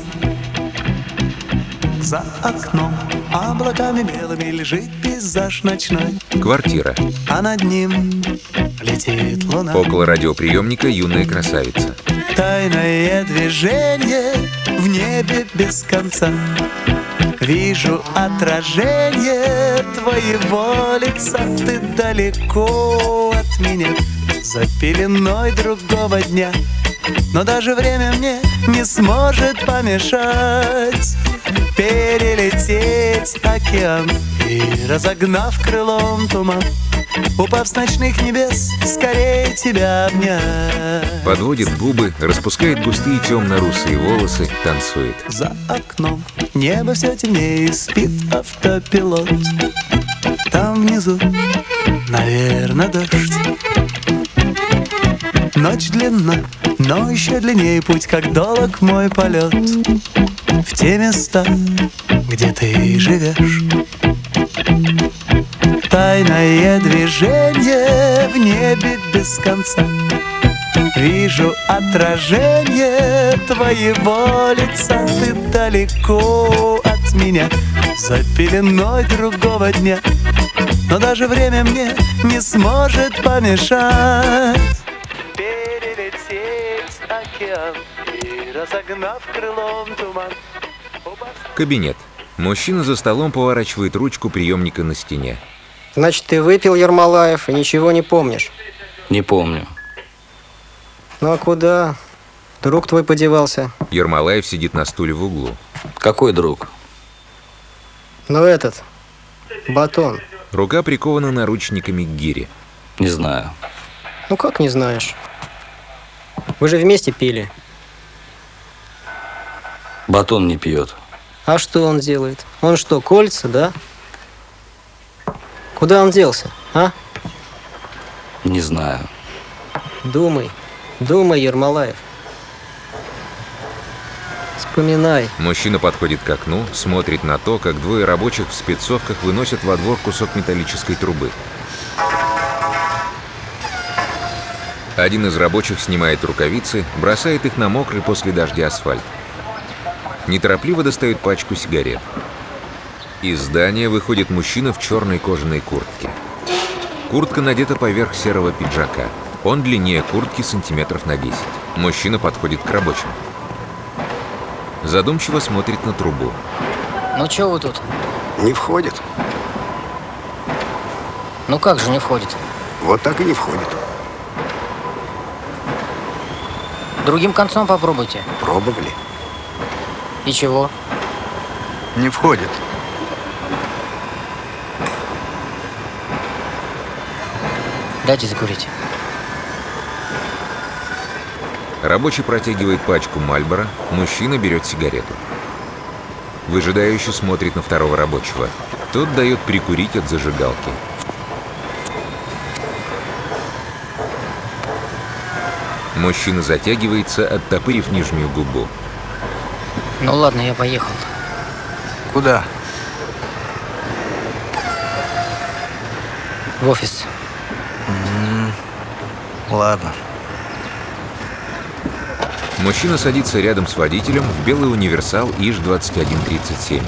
Speaker 22: За окном облаками белыми лежит пейзаж ночной.
Speaker 1: Квартира.
Speaker 22: А над ним летит луна.
Speaker 1: Около радиоприемника юная красавица.
Speaker 22: Тайное движение в небе без конца. Вижу отражение твоего лица. Ты далеко от меня, за пеленой другого дня. Но даже время мне не сможет помешать перелететь океан и, разогнав крылом туман, упав с ночных небес, скорее тебя обнять.
Speaker 1: Подводит губы, распускает густые темно-русые волосы, танцует.
Speaker 22: За окном небо все темнее, спит автопилот. Там внизу, наверное, дождь. Ночь длинна, но еще длиннее путь, как долг мой полет в те места, где ты живешь. Тайное движение в небе без конца. Вижу отражение твоего лица. Ты далеко от меня, за пеленой другого дня. Но даже время мне не сможет помешать перелететь океан и разогнав крылом туман.
Speaker 1: Кабинет. Мужчина за столом поворачивает ручку приемника на стене.
Speaker 5: Значит, ты выпил, Ермолаев, и ничего не помнишь?
Speaker 2: Не помню.
Speaker 5: Ну а куда? Друг твой подевался.
Speaker 1: Ермолаев сидит на стуле в углу.
Speaker 2: Какой друг?
Speaker 5: Ну этот, Батон.
Speaker 1: Рука прикована наручниками к гире.
Speaker 2: Не знаю.
Speaker 5: Ну как не знаешь? Вы же вместе пили.
Speaker 2: Батон не пьет.
Speaker 5: А что он делает? Он что, кольца, да? Куда он делся, а?
Speaker 2: Не знаю.
Speaker 5: Думай, думай, Ермолаев. Вспоминай.
Speaker 1: Мужчина подходит к окну, смотрит на то, как двое рабочих в спецовках выносят во двор кусок металлической трубы. Один из рабочих снимает рукавицы, бросает их на мокрый после дождя асфальт. Неторопливо достает пачку сигарет. Из здания выходит мужчина в черной кожаной куртке. Куртка надета поверх серого пиджака. Он длиннее куртки сантиметров на десять. Мужчина подходит к рабочим. Задумчиво смотрит на трубу.
Speaker 5: Ну чё вы тут?
Speaker 3: Не входит.
Speaker 5: Ну как же не входит?
Speaker 3: Вот так и не входит.
Speaker 5: Другим концом попробуйте.
Speaker 3: Пробовали.
Speaker 5: И чего?
Speaker 3: Не входит.
Speaker 5: Дайте закурить.
Speaker 1: Рабочий протягивает пачку Мальборо, мужчина берет сигарету. Выжидающе смотрит на второго рабочего. Тот дает прикурить от зажигалки. Мужчина затягивается, оттопырив нижнюю губу.
Speaker 5: Ну ладно, я поехал.
Speaker 3: Куда?
Speaker 5: В офис.
Speaker 3: М-м, ладно.
Speaker 1: Мужчина садится рядом с водителем в белый универсал ИЖ двадцать один тридцать семь.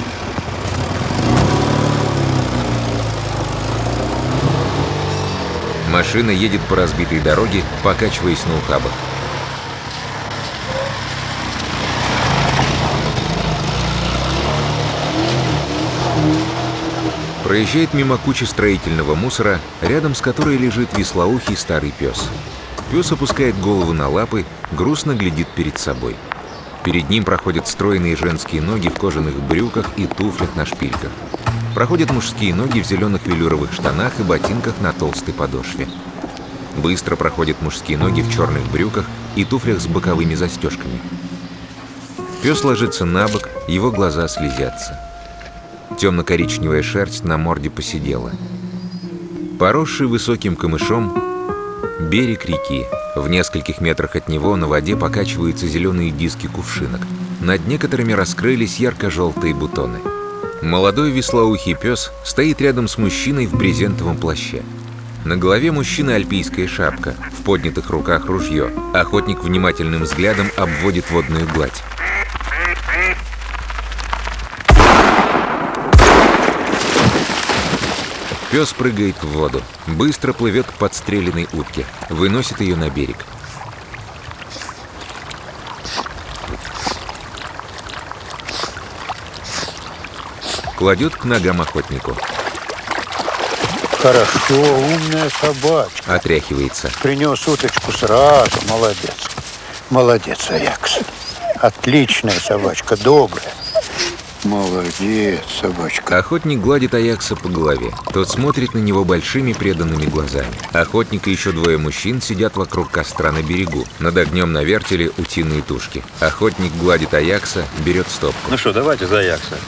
Speaker 1: Машина едет по разбитой дороге, покачиваясь на ухабах. Проезжает мимо кучи строительного мусора, рядом с которой лежит вислоухий старый пес. Пес опускает голову на лапы, грустно глядит перед собой. Перед ним проходят стройные женские ноги в кожаных брюках и туфлях на шпильках. Проходят мужские ноги в зеленых велюровых штанах и ботинках на толстой подошве. Быстро проходят мужские ноги в черных брюках и туфлях с боковыми застежками. Пес ложится на бок, его глаза слезятся. Темно-коричневая шерсть на морде поседела. Поросший высоким камышом берег реки. В нескольких метрах от него на воде покачиваются зеленые диски кувшинок. Над некоторыми раскрылись ярко-желтые бутоны. Молодой вислоухий пес стоит рядом с мужчиной в брезентовом плаще. На голове мужчины альпийская шапка, в поднятых руках ружье. Охотник внимательным взглядом обводит водную гладь. Пес прыгает в воду, быстро плывет к подстреленной утке, выносит ее на берег. Кладет к ногам охотнику.
Speaker 4: Хорошо, умная собачка.
Speaker 1: Отряхивается.
Speaker 4: Принес уточку сразу, молодец. Молодец, Аякс. Отличная собачка, добрая. Молодец, собачка.
Speaker 1: Охотник гладит Аякса по голове. Тот смотрит на него большими преданными глазами. Охотник и еще двое мужчин сидят вокруг костра на берегу. Над огнем на вертеле утиные тушки. Охотник гладит Аякса, берет стопку.
Speaker 7: Ну что, давайте за Аякса.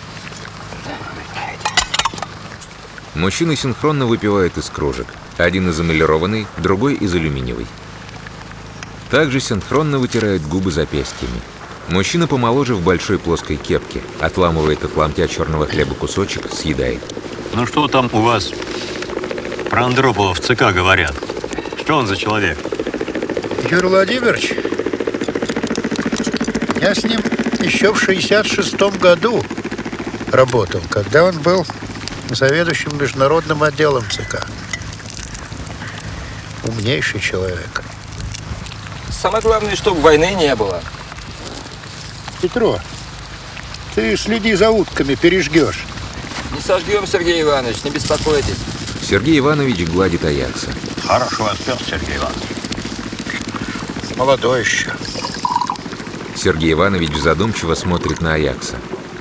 Speaker 1: Мужчины синхронно выпивают из кружек. Один из эмалированной, другой из алюминиевой. Также синхронно вытирают губы запястьями. Мужчина помоложе в большой плоской кепке. Отламывает от ломтя черного хлеба кусочек, съедает.
Speaker 7: Ну что там у вас про Андропова в ЦК говорят? Что он за человек?
Speaker 4: Юрий Владимирович, я с ним еще в шестьдесят шестом году работал, когда он был заведующим международным отделом ЦК. Умнейший человек.
Speaker 23: Самое главное, чтобы войны не было.
Speaker 4: Петро, ты следи за утками, пережгешь.
Speaker 20: Не сожгем, Сергей Иванович, не беспокойтесь.
Speaker 1: Сергей Иванович гладит Аякса.
Speaker 7: Хорошо отпер, Сергей Иванович.
Speaker 4: Молодой еще.
Speaker 1: Сергей Иванович задумчиво смотрит на Аякса.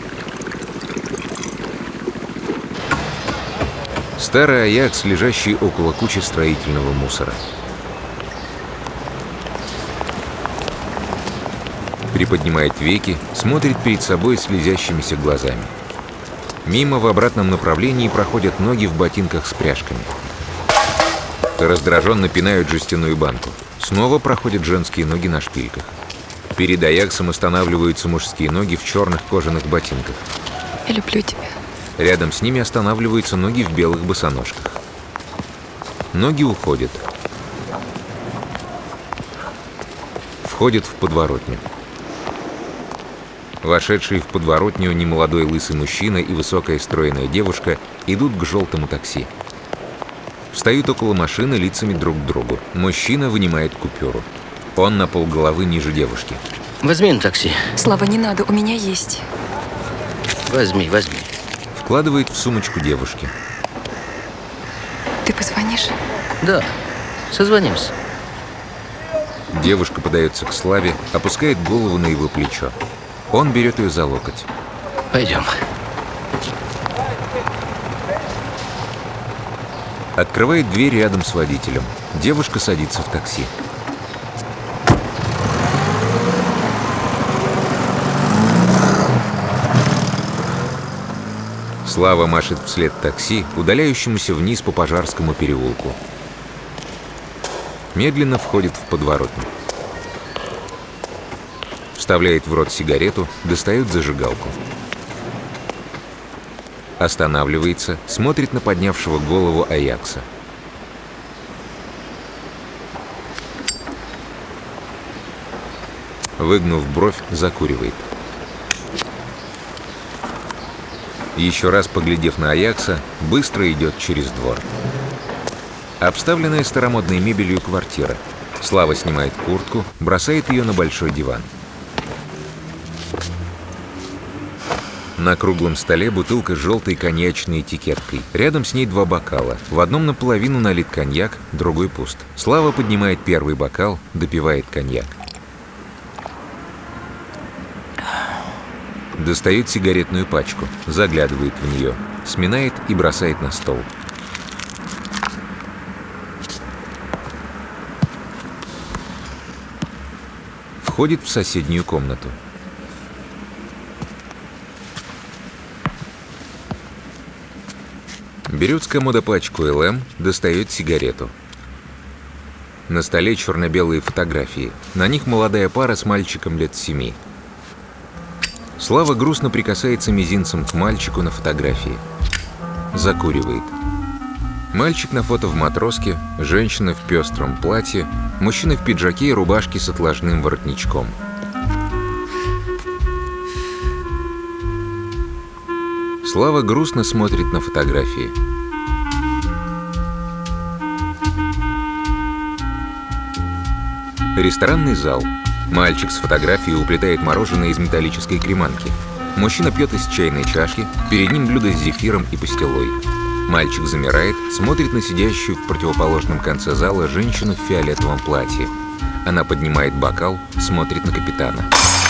Speaker 1: Старый Аякс, лежащий около кучи строительного мусора. Приподнимает веки, смотрит перед собой слезящимися глазами. Мимо в обратном направлении проходят ноги в ботинках с пряжками. Раздраженно пинают жестяную банку. Снова проходят женские ноги на шпильках. Перед Аяксом останавливаются мужские ноги в черных кожаных ботинках.
Speaker 11: Я люблю тебя.
Speaker 1: Рядом с ними останавливаются ноги в белых босоножках. Ноги уходят. Входят в подворотню. Вошедшие в подворотню немолодой лысый мужчина и высокая стройная девушка идут к желтому такси. Встают около машины лицами друг к другу. Мужчина вынимает купюру. Он на полголовы ниже девушки.
Speaker 15: Возьми на такси.
Speaker 11: Слава, не надо, у меня есть.
Speaker 15: Возьми, возьми.
Speaker 1: Вкладывает в сумочку девушки.
Speaker 11: Ты позвонишь?
Speaker 15: Да, созвонимся.
Speaker 1: Девушка подается к Славе, опускает голову на его плечо. Он берет ее за локоть.
Speaker 15: Пойдем.
Speaker 1: Открывает дверь рядом с водителем. Девушка садится в такси. Слава машет вслед такси, удаляющемуся вниз по Пожарскому переулку. Медленно входит в подворотню. Вставляет в рот сигарету, достает зажигалку. Останавливается, смотрит на поднявшего голову Аякса. Выгнув бровь, закуривает. Еще раз поглядев на Аякса, быстро идет через двор. Обставленная старомодной мебелью квартира. Слава снимает куртку, бросает ее на большой диван. На круглом столе бутылка с желтой коньячной этикеткой. Рядом с ней два бокала. В одном наполовину налит коньяк, другой пуст. Слава поднимает первый бокал, допивает коньяк. Достает сигаретную пачку, заглядывает в нее, сминает и бросает на стол. Входит в соседнюю комнату. Берет с комода пачку эл эм, достает сигарету. На столе черно-белые фотографии. На них молодая пара с мальчиком лет семи. Слава грустно прикасается мизинцем к мальчику на фотографии. Закуривает. Мальчик на фото в матроске, женщина в пестром платье, мужчина в пиджаке и рубашке с отложным воротничком. Слава грустно смотрит на фотографии. Ресторанный зал. Мальчик с фотографией уплетает мороженое из металлической креманки. Мужчина пьет из чайной чашки, перед ним блюдо с зефиром и пастилой. Мальчик замирает, смотрит на сидящую в противоположном конце зала женщину в фиолетовом платье. Она поднимает бокал, смотрит на капитана.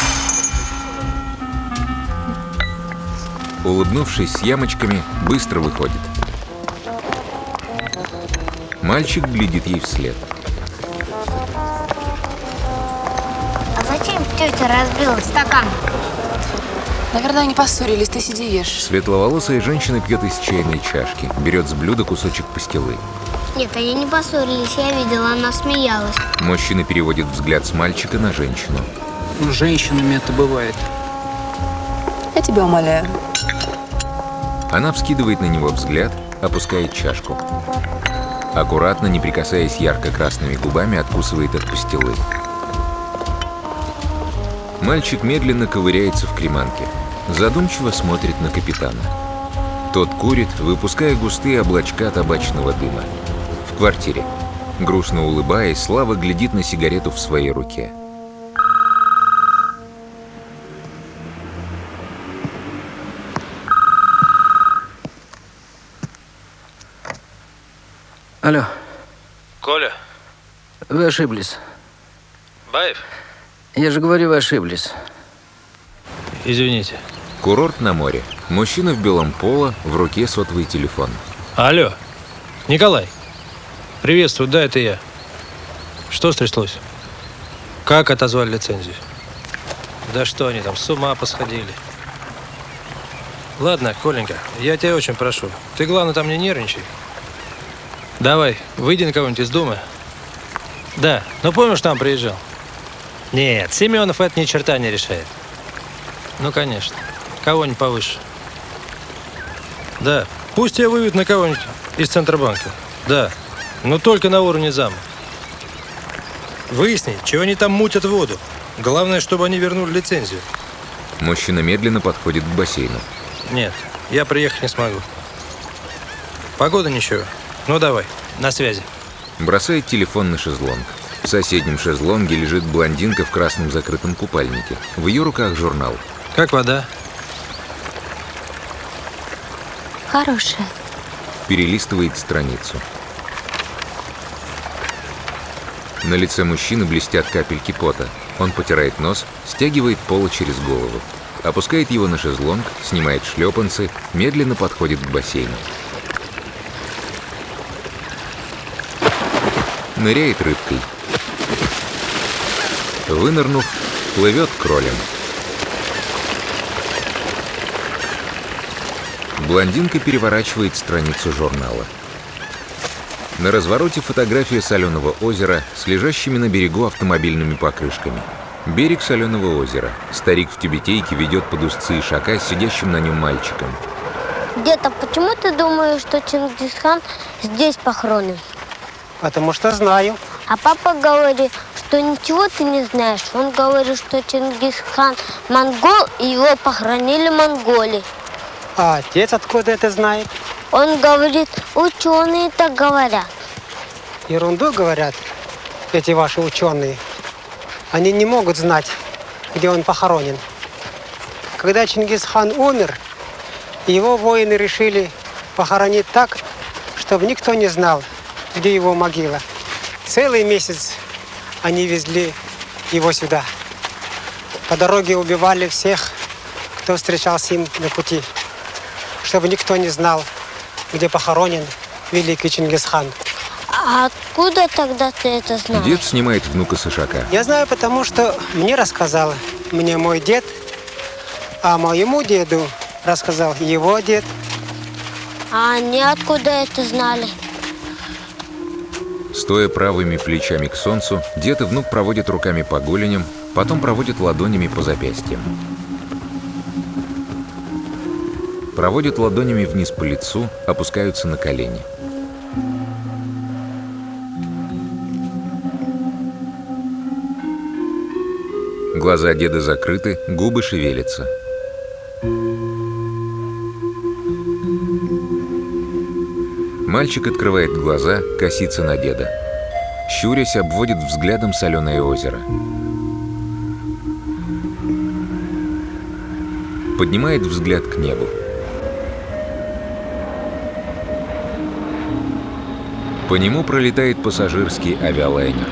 Speaker 1: Улыбнувшись с ямочками, быстро выходит. Мальчик глядит ей вслед.
Speaker 12: А зачем тетя разбила стакан?
Speaker 11: Наверное, они поссорились, ты сиди ешь.
Speaker 1: Светловолосая женщина пьет из чайной чашки, берет с блюда кусочек пастилы.
Speaker 12: Нет, они не поссорились, я видела, она смеялась.
Speaker 1: Мужчина переводит взгляд с мальчика на женщину.
Speaker 20: С женщинами это бывает.
Speaker 11: Я тебя умоляю.
Speaker 1: Она вскидывает на него взгляд, опускает чашку. Аккуратно, не прикасаясь ярко-красными губами, откусывает от пастилы. Мальчик медленно ковыряется в креманке. Задумчиво смотрит на капитана. Тот курит, выпуская густые облачка табачного дыма. В квартире. Грустно улыбаясь, Слава глядит на сигарету в своей руке.
Speaker 13: Алло.
Speaker 20: Коля.
Speaker 13: Вы ошиблись.
Speaker 20: Баев?
Speaker 13: Я же говорю, вы ошиблись.
Speaker 20: Извините.
Speaker 1: Курорт на море. Мужчина в белом поло, в руке сотовый телефон.
Speaker 20: Алло. Николай. Приветствую, да, это я. Что стряслось? Как отозвали лицензию? Да что они там, с ума посходили. Ладно, Коленька, я тебя очень прошу. Ты, главное, там не нервничай. Давай, выйди на кого-нибудь из дома. Да, ну помнишь, там приезжал? Нет, Семенов это ни черта не решает. Ну, конечно. Кого-нибудь повыше. Да, пусть тебя выведут на кого-нибудь из Центробанка. Да, но только на уровне зама. Выясни, чего они там мутят воду. Главное, чтобы они вернули лицензию.
Speaker 1: Мужчина медленно подходит к бассейну.
Speaker 20: Нет, я приехать не смогу. Погода ничего. Ну давай, на связи.
Speaker 1: Бросает телефон на шезлонг. В соседнем шезлонге лежит блондинка в красном закрытом купальнике. В ее руках журнал.
Speaker 20: Как вода?
Speaker 8: Хорошая.
Speaker 1: Перелистывает страницу. На лице мужчины блестят капельки пота. Он потирает нос, стягивает поло через голову. Опускает его на шезлонг, снимает шлепанцы, медленно подходит к бассейну. Ныряет рыбкой. Вынырнув, плывет кролем. Блондинка переворачивает страницу журнала. На развороте фотография соленого озера с лежащими на берегу автомобильными покрышками. Берег соленого озера. Старик в тюбетейке ведет под узцы ишака с сидящим на нем мальчиком.
Speaker 12: Дед, а почему ты думаешь, что Чингисхан здесь похоронен?
Speaker 5: Потому что знаю.
Speaker 12: А папа говорит, что ничего ты не знаешь. Он говорит, что Чингисхан монгол, и его похоронили в Монголии.
Speaker 5: А отец откуда это знает?
Speaker 12: Он говорит, ученые так говорят.
Speaker 5: Ерунду говорят эти ваши ученые. Они не могут знать, где он похоронен. Когда Чингисхан умер, его воины решили похоронить так, чтобы никто не знал, где его могила. Целый месяц они везли его сюда. По дороге убивали всех, кто встречался им на пути, чтобы никто не знал, где похоронен великий Чингисхан.
Speaker 12: А откуда тогда ты это знаешь?
Speaker 1: Дед снимает внука с ишака.
Speaker 5: Я знаю, потому что мне рассказал мне мой дед, а моему деду рассказал его дед.
Speaker 12: А они откуда это знали?
Speaker 1: Стоя правыми плечами к солнцу, дед и внук проводят руками по голеням, потом проводят ладонями по запястьям. Проводят ладонями вниз по лицу, опускаются на колени. Глаза деда закрыты, губы шевелятся. Мальчик открывает глаза, косится на деда. Щурясь, обводит взглядом соленое озеро. Поднимает взгляд к небу. По нему пролетает пассажирский авиалайнер.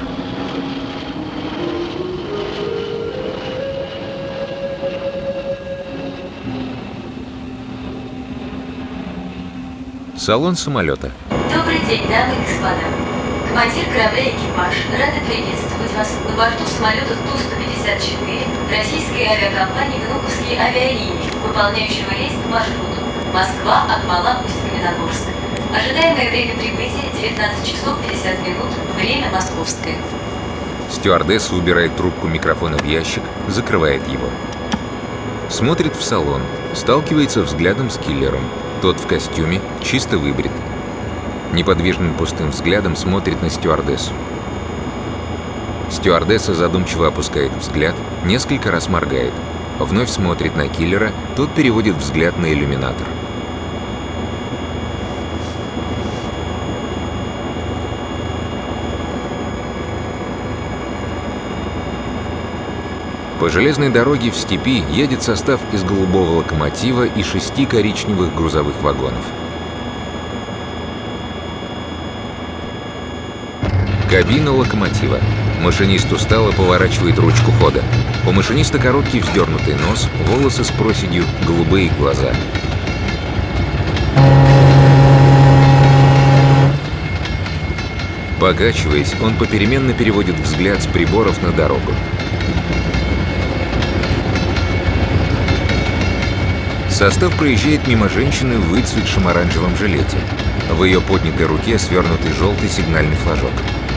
Speaker 1: Салон самолета.
Speaker 6: Добрый день, дамы и господа. Командир корабля и экипаж рады приветствовать вас на борту самолета Ту сто пятьдесят четыре российской авиакомпании «Внуковские авиалинии», выполняющего рейс по маршруту Москва, Акмола, Усть-Каменогорск. Ожидаемое время прибытия девятнадцать часов пятьдесят минут, время московское.
Speaker 1: Стюардесса убирает трубку микрофона в ящик, закрывает его. Смотрит в салон, сталкивается взглядом с киллером. Тот в костюме, чисто выбрит. Неподвижным пустым взглядом смотрит на стюардессу. Стюардесса задумчиво опускает взгляд, несколько раз моргает. Вновь смотрит на киллера, тот переводит взгляд на иллюминатор. По железной дороге в степи едет состав из голубого локомотива и шести коричневых грузовых вагонов. Кабина локомотива. Машинист устало поворачивает ручку хода. У машиниста короткий вздернутый нос, волосы с проседью, голубые глаза. Покачиваясь, он попеременно переводит взгляд с приборов на дорогу. Состав проезжает мимо женщины в выцветшем оранжевом жилете. В ее поднятой руке свернутый желтый сигнальный флажок.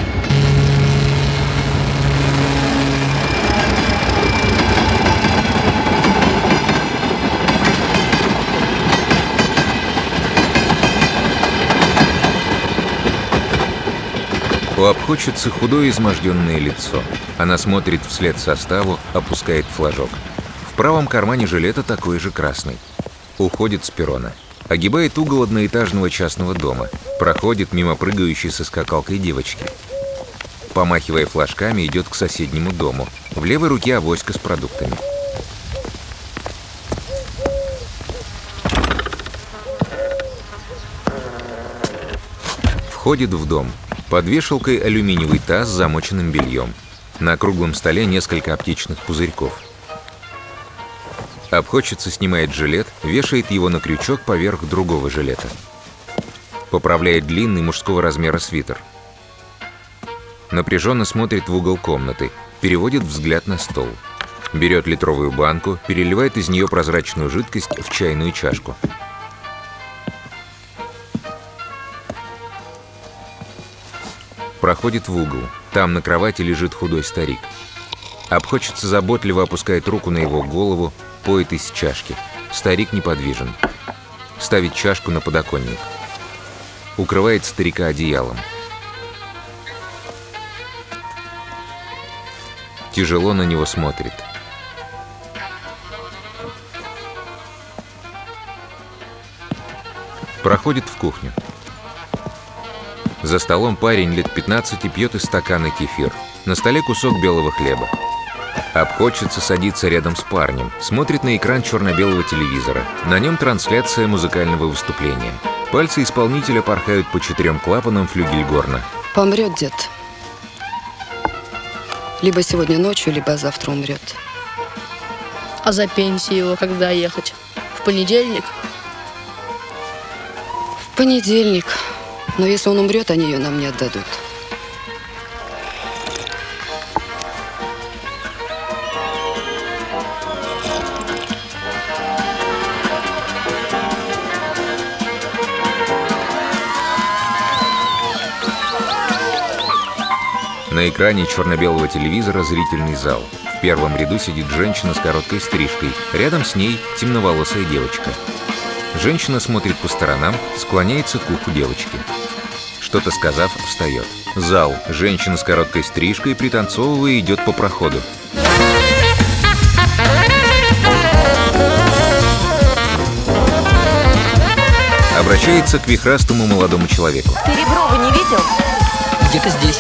Speaker 1: У обходчицы худое изможденное лицо. Она смотрит вслед составу, опускает флажок. В правом кармане жилета такой же красный. Уходит с перрона. Огибает угол одноэтажного частного дома. Проходит мимо прыгающей со скакалкой девочки. Помахивая флажками, идет к соседнему дому. В левой руке авоська с продуктами. Входит в дом. Под вешалкой алюминиевый таз с замоченным бельем. На круглом столе несколько аптечных пузырьков. Обходчица снимает жилет, вешает его на крючок поверх другого жилета. Поправляет длинный мужского размера свитер. Напряженно смотрит в угол комнаты, переводит взгляд на стол. Берет литровую банку, переливает из нее прозрачную жидкость в чайную чашку. Проходит в угол. Там на кровати лежит худой старик. Обходчица заботливо опускает руку на его голову, поет из чашки. Старик неподвижен. Ставит чашку на подоконник. Укрывает старика одеялом. Тяжело на него смотрит. Проходит в кухню. За столом парень лет пятнадцати пьет из стакана кефир. На столе кусок белого хлеба. Обходчица садится рядом с парнем, смотрит на экран черно-белого телевизора. На нем трансляция музыкального выступления. Пальцы исполнителя порхают по четырем клапанам флюгельгорна.
Speaker 9: Помрет дед. Либо сегодня ночью, либо завтра умрет.
Speaker 16: А за пенсию его когда ехать? В понедельник?
Speaker 9: В понедельник. Но если он умрет, они ее нам не отдадут.
Speaker 1: На экране черно-белого телевизора зрительный зал. В первом ряду сидит женщина с короткой стрижкой. Рядом с ней темноволосая девочка. Женщина смотрит по сторонам, склоняется к уху девочки. Что-то сказав, встает. Зал. Женщина с короткой стрижкой, пританцовывая, идет по проходу. Обращается к вихрастому молодому человеку.
Speaker 23: Ты Реброва не видел?
Speaker 16: Где-то здесь.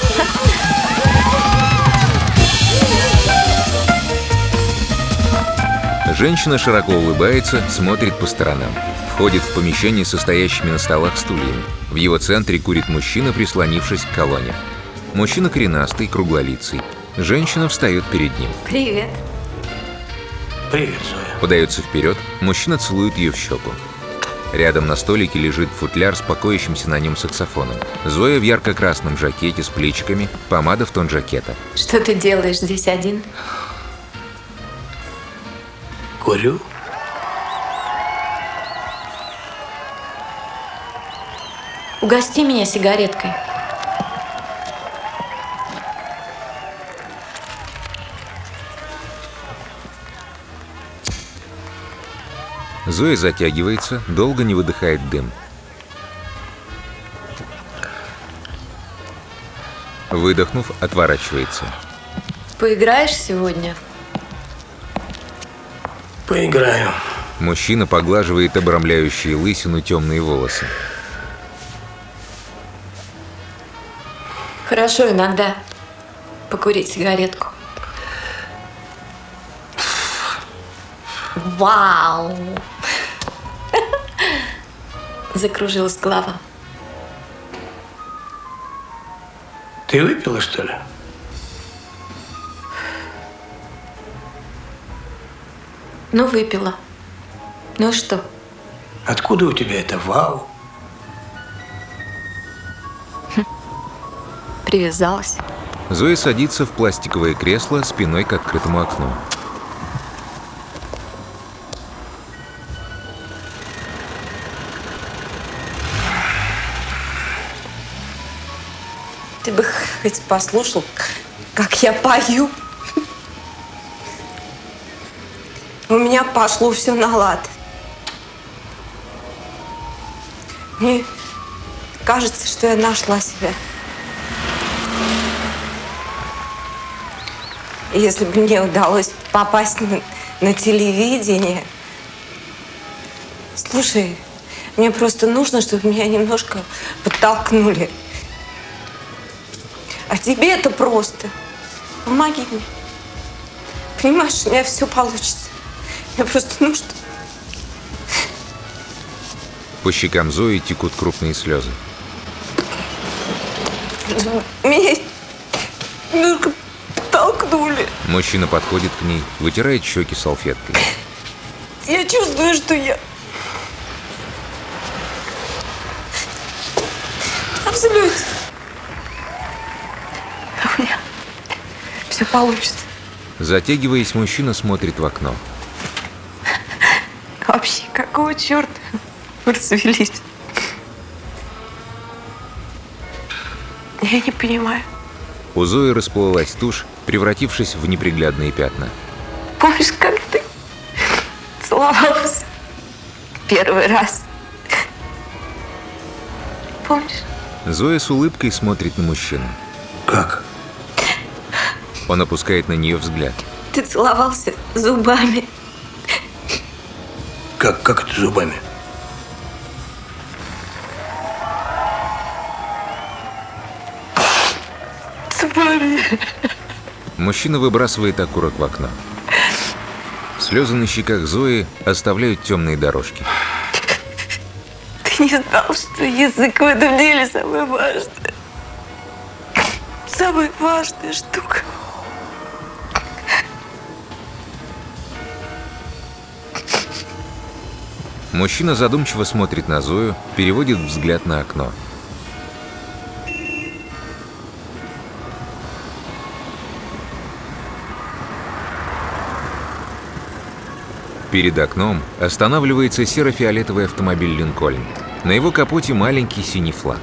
Speaker 1: Женщина широко улыбается, смотрит по сторонам. Входит в помещение со стоящими на столах стульями. В его центре курит мужчина, прислонившись к колонне. Мужчина коренастый, круглолицый. Женщина встает перед ним.
Speaker 23: Привет.
Speaker 24: Привет, Зоя.
Speaker 1: Подается вперед, мужчина целует ее в щеку. Рядом на столике лежит футляр с покоящимся на нем саксофоном. Зоя в ярко-красном жакете с плечиками, помада в тон жакета.
Speaker 23: Что ты делаешь здесь один?
Speaker 24: Курю.
Speaker 23: Угости меня сигареткой.
Speaker 1: Зоя затягивается, долго не выдыхает дым. Выдохнув, отворачивается.
Speaker 23: Поиграешь сегодня?
Speaker 24: Поиграю.
Speaker 1: Мужчина поглаживает обрамляющие лысину темные волосы.
Speaker 23: Хорошо иногда покурить сигаретку. Вау! Закружилась голова.
Speaker 24: Ты выпила, что ли?
Speaker 23: Ну, выпила. Ну и что?
Speaker 24: Откуда у тебя это вау?
Speaker 23: Привязалась.
Speaker 1: Зоя садится в пластиковое кресло спиной к открытому окну.
Speaker 23: Ты бы хоть послушал, как я пою. У меня пошло все на лад. Мне кажется, что я нашла себя. И если бы мне удалось попасть на, на телевидение... Слушай, мне просто нужно, чтобы меня немножко подтолкнули. А тебе это просто. Помоги мне. Понимаешь, у меня все получится. Мне просто нужно.
Speaker 1: По щекам Зои текут крупные слезы.
Speaker 23: Меня немножко толкнули.
Speaker 1: Мужчина подходит к ней, вытирает щеки салфеткой.
Speaker 23: Я чувствую, что я... Абсолютно. У меня все получится.
Speaker 1: Затягиваясь, мужчина смотрит в окно.
Speaker 23: Вообще, какого черта вы развелись? Я не понимаю.
Speaker 1: У Зои расплылась тушь, превратившись в неприглядные пятна.
Speaker 23: Помнишь, как ты целовался первый раз? Помнишь?
Speaker 1: Зоя с улыбкой смотрит на мужчину.
Speaker 24: Как?
Speaker 1: Он опускает на нее взгляд.
Speaker 23: Ты целовался зубами.
Speaker 24: Как, как это зубами?
Speaker 23: Зубами.
Speaker 1: Мужчина выбрасывает окурок в окно. Слезы на щеках Зои оставляют темные дорожки.
Speaker 23: Ты не знал, что язык в этом деле самое важное. Самая важная штука.
Speaker 1: Мужчина задумчиво смотрит на Зою, переводит взгляд на окно. Перед окном останавливается серо-фиолетовый автомобиль «Линкольн». На его капоте маленький синий флаг.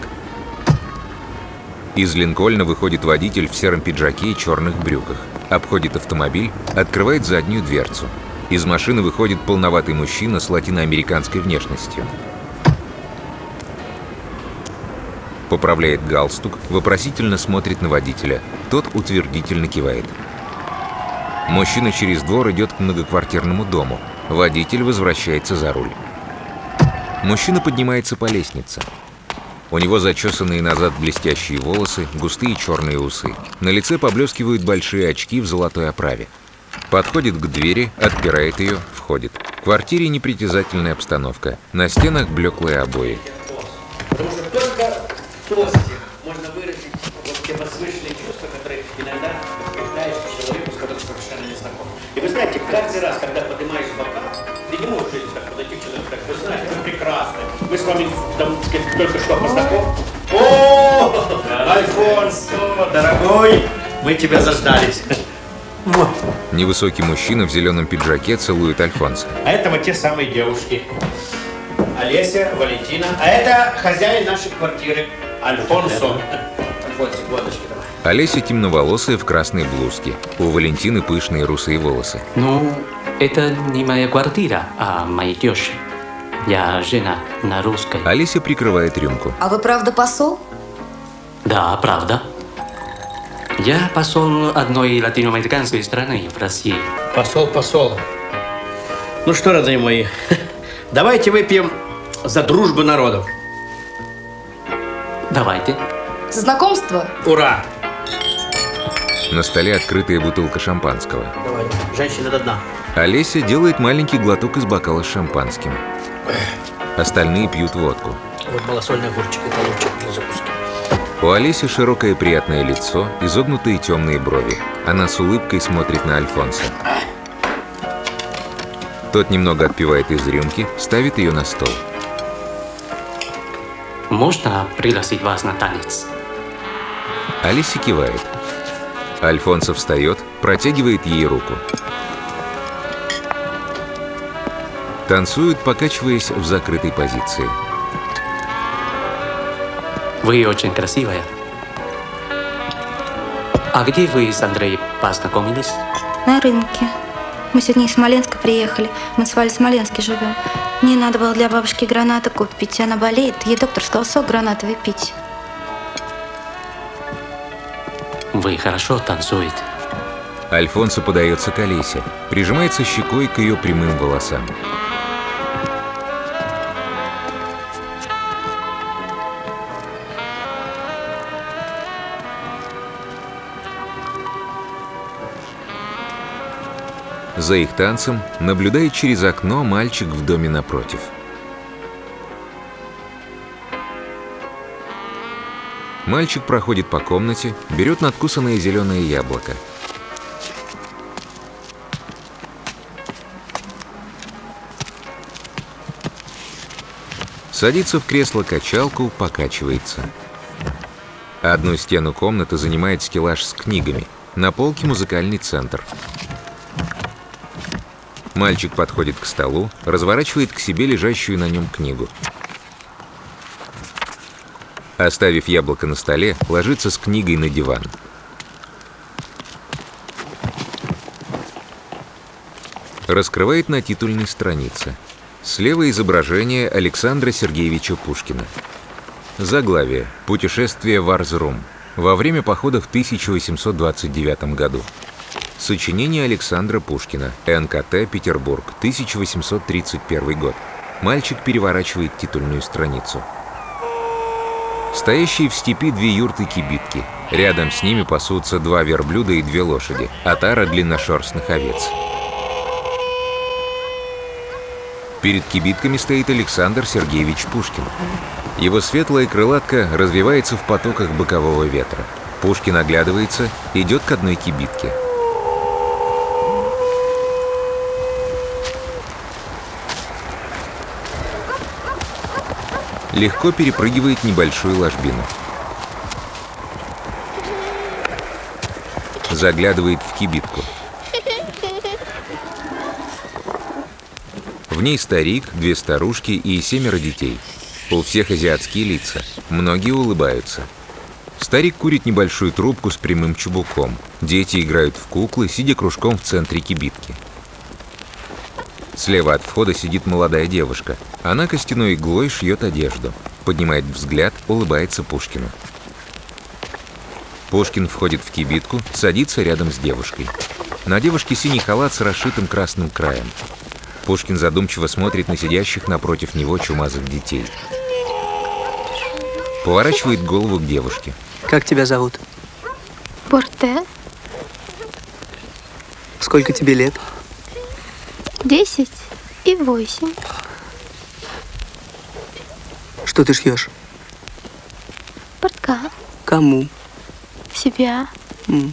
Speaker 1: Из «Линкольна» выходит водитель в сером пиджаке и черных брюках. Обходит автомобиль, открывает заднюю дверцу. Из машины выходит полноватый мужчина с латиноамериканской внешностью. Поправляет галстук, вопросительно смотрит на водителя. Тот утвердительно кивает. Мужчина через двор идет к многоквартирному дому. Водитель возвращается за руль. Мужчина поднимается по лестнице. У него зачесанные назад блестящие волосы, густые черные усы. На лице поблескивают большие очки в золотой оправе. Подходит к двери, отпирает ее, входит. В квартире непритязательная обстановка. На стенах блеклые обои.
Speaker 10: Потому что только в тосте можно выразить вот те возвышенные чувства, которые иногда питаешь человеку, с которым совершенно не знаком. И вы знаете, каждый раз, когда поднимаешь бокал, ты не можешь так подойти к человеку, так, вы знаете, вы прекрасны. Мы с вами там, сказать, только что познакомились. О, Альфонс, дорогой, мы тебя заждались.
Speaker 1: Невысокий мужчина в зеленом пиджаке целует Альфонса.
Speaker 10: А это вот те самые девушки. Олеся, Валентина. А это хозяин нашей квартиры, Альфонсо. Альфонсик, водочки давай.
Speaker 1: Олеся темноволосая в красной блузке. У Валентины пышные русые волосы.
Speaker 14: Ну, это не моя квартира, а моей тещи. Я жена на русской.
Speaker 1: Олеся прикрывает рюмку.
Speaker 23: А вы правда посол?
Speaker 14: Да, правда. Я посол одной латиноамериканской страны в России.
Speaker 10: Посол, посол. Ну что, родные мои, давайте выпьем за дружбу народов.
Speaker 14: Давайте.
Speaker 23: Знакомство?
Speaker 10: Ура!
Speaker 1: На столе открытая бутылка шампанского.
Speaker 10: Давай, женщина до дна.
Speaker 1: Олеся делает маленький глоток из бокала с шампанским. Остальные пьют водку.
Speaker 10: Вот малосольный огурчик, это лучше для закуски.
Speaker 1: У Олеси широкое приятное лицо, изогнутые темные брови. Она с улыбкой смотрит на Альфонса. Тот немного отпивает из рюмки, ставит ее на стол.
Speaker 14: Можно пригласить вас на танец?
Speaker 1: Олеся кивает. Альфонсо встает, протягивает ей руку. Танцуют, покачиваясь в закрытой позиции.
Speaker 14: Вы очень красивая. А где вы с Андреем познакомились?
Speaker 17: На рынке. Мы сегодня из Смоленска приехали. Мы с Валей в Смоленске живем. Мне надо было для бабушки гранаты купить. Она болеет. Ей доктор сказал сок гранатовый пить.
Speaker 14: Вы хорошо танцуете.
Speaker 1: Альфонсо подается к Олесе, прижимается щекой к ее прямым волосам. За их танцем наблюдает через окно мальчик в доме напротив. Мальчик проходит по комнате, берет надкусанное зеленое яблоко. Садится в кресло-качалку, покачивается. Одну стену комнаты занимает стеллаж с книгами. На полке музыкальный центр. Мальчик подходит к столу, разворачивает к себе лежащую на нем книгу. Оставив яблоко на столе, ложится с книгой на диван. Раскрывает на титульной странице. Слева изображение Александра Сергеевича Пушкина. Заглавие: «Путешествие в Арзрум» во время похода в тысяча восемьсот двадцать девятом году. Сочинение Александра Пушкина. эн ка тэ, Петербург, тысяча восемьсот тридцать первый год. Мальчик переворачивает титульную страницу. Стоящие в степи две юрты-кибитки. Рядом с ними пасутся два верблюда и две лошади, отара длинношерстных овец. Перед кибитками стоит Александр Сергеевич Пушкин. Его светлая крылатка развивается в потоках бокового ветра. Пушкин оглядывается, идет к одной кибитке. Легко перепрыгивает небольшую ложбину. Заглядывает в кибитку. В ней старик, две старушки и семеро детей. У всех азиатские лица. Многие улыбаются. Старик курит небольшую трубку с прямым чубуком. Дети играют в куклы, сидя кружком в центре кибитки. Слева от входа сидит молодая девушка. Она костяной иглой шьет одежду. Поднимает взгляд, улыбается Пушкину. Пушкин входит в кибитку, садится рядом с девушкой. На девушке синий халат с расшитым красным краем. Пушкин задумчиво смотрит на сидящих напротив него чумазых детей. Поворачивает голову к девушке.
Speaker 18: Как тебя зовут?
Speaker 8: Борте.
Speaker 18: Сколько тебе лет?
Speaker 8: Десять и восемь.
Speaker 18: Что ты шьешь?
Speaker 8: Портка.
Speaker 18: Кому?
Speaker 8: Себя.
Speaker 18: М.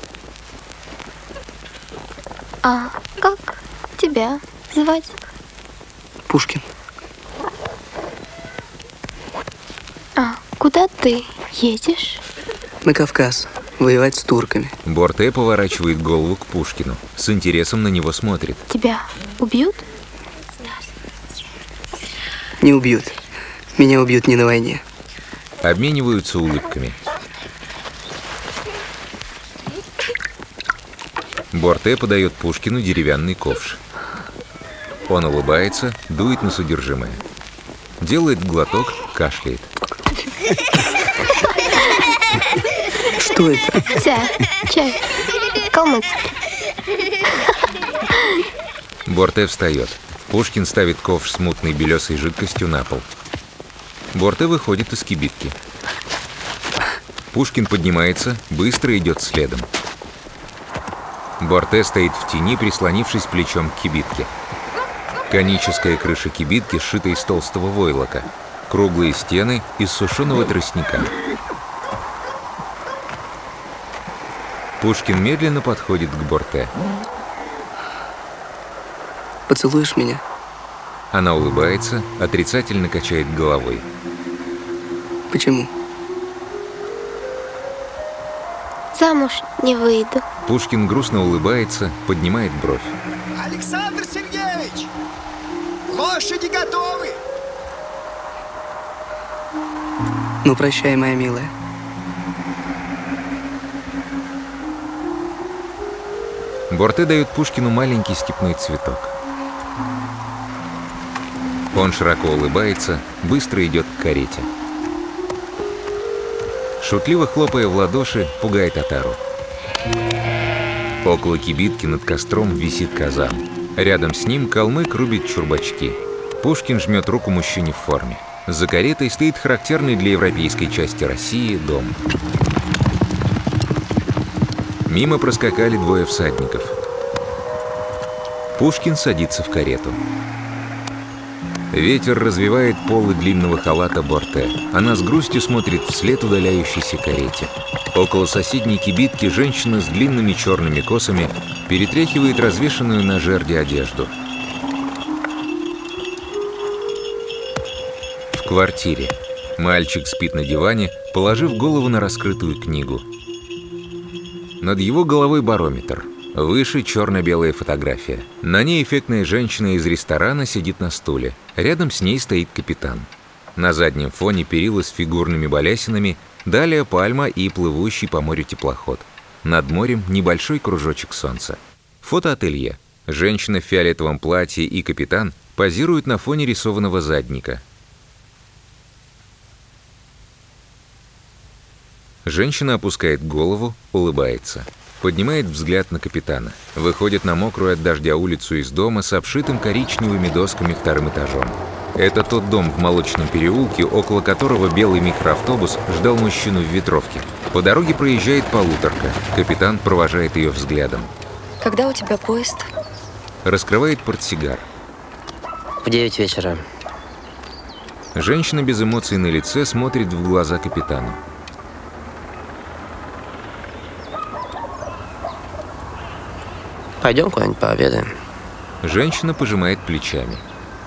Speaker 8: А как тебя звать?
Speaker 18: Пушкин.
Speaker 8: А куда ты едешь?
Speaker 18: На Кавказ. Воевать с турками.
Speaker 1: Борте поворачивает голову к Пушкину. С интересом на него смотрит.
Speaker 8: Тебя убьют?
Speaker 18: Не убьют. Меня убьют не на войне.
Speaker 1: Обмениваются улыбками. Борте подает Пушкину деревянный ковш. Он улыбается, дует на содержимое. Делает глоток, кашляет.
Speaker 18: Что это?
Speaker 8: Чай. Чай. Калмыцкий.
Speaker 1: Борте встает. Пушкин ставит ковш с мутной белесой жидкостью на пол. Борте выходит из кибитки. Пушкин поднимается, быстро идет следом. Борте стоит в тени, прислонившись плечом к кибитке. Коническая крыша кибитки сшита из толстого войлока. Круглые стены из сушеного тростника. Пушкин медленно подходит к Борте.
Speaker 18: Поцелуешь меня?
Speaker 1: Она улыбается, отрицательно качает головой.
Speaker 18: Почему?
Speaker 8: Замуж не выйду.
Speaker 1: Пушкин грустно улыбается, поднимает бровь.
Speaker 2: Александр Сергеевич! Лошади готовы!
Speaker 18: Ну, прощай, моя милая.
Speaker 1: Борте дает Пушкину маленький степной цветок. Он широко улыбается, быстро идет к карете. Шутливо хлопая в ладоши, пугает отару. Около кибитки над костром висит казан. Рядом с ним калмык рубит чурбачки. Пушкин жмет руку мужчине в форме. За каретой стоит характерный для европейской части России дом. Мимо проскакали двое всадников. Пушкин садится в карету. Ветер развивает полы длинного халата Борте. Она с грустью смотрит вслед удаляющейся карете. Около соседней кибитки женщина с длинными черными косами перетряхивает развешанную на жерди одежду. В квартире. Мальчик спит на диване, положив голову на раскрытую книгу. Над его головой барометр. Выше черно-белая фотография. На ней эффектная женщина из ресторана сидит на стуле. Рядом с ней стоит капитан. На заднем фоне перила с фигурными балясинами, далее пальма и плывущий по морю теплоход. Над морем небольшой кружочек солнца. Фотоателье. Женщина в фиолетовом платье и капитан позируют на фоне рисованного задника. Женщина опускает голову, улыбается. Поднимает взгляд на капитана. Выходит на мокрую от дождя улицу из дома с обшитым коричневыми досками вторым этажом. Это тот дом в Молочном переулке, около которого белый микроавтобус ждал мужчину в ветровке. По дороге проезжает полуторка. Капитан провожает ее взглядом.
Speaker 11: Когда у тебя поезд?
Speaker 1: Раскрывает портсигар.
Speaker 18: В девять вечера.
Speaker 1: Женщина без эмоций на лице смотрит в глаза капитану.
Speaker 18: Пойдем куда-нибудь пообедаем.
Speaker 1: Женщина пожимает плечами.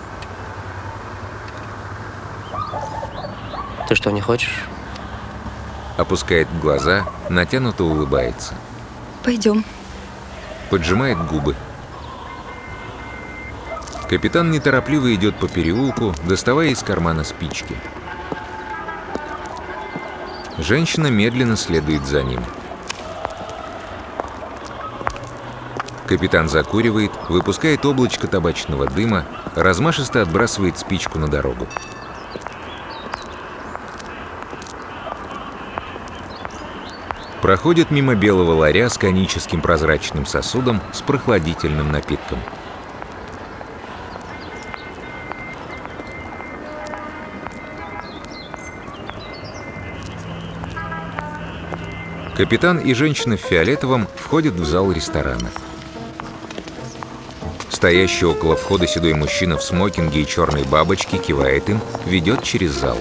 Speaker 18: Ты что, не хочешь?
Speaker 1: Опускает глаза, натянуто улыбается.
Speaker 11: Пойдем.
Speaker 1: Поджимает губы. Капитан неторопливо идет по переулку, доставая из кармана спички. Женщина медленно следует за ним. Капитан закуривает, выпускает облачко табачного дыма, размашисто отбрасывает спичку на дорогу. Проходит мимо белого ларя с коническим прозрачным сосудом с прохладительным напитком. Капитан и женщина в фиолетовом входят в зал ресторана. Стоящий около входа седой мужчина в смокинге и черной бабочке кивает им, ведет через зал.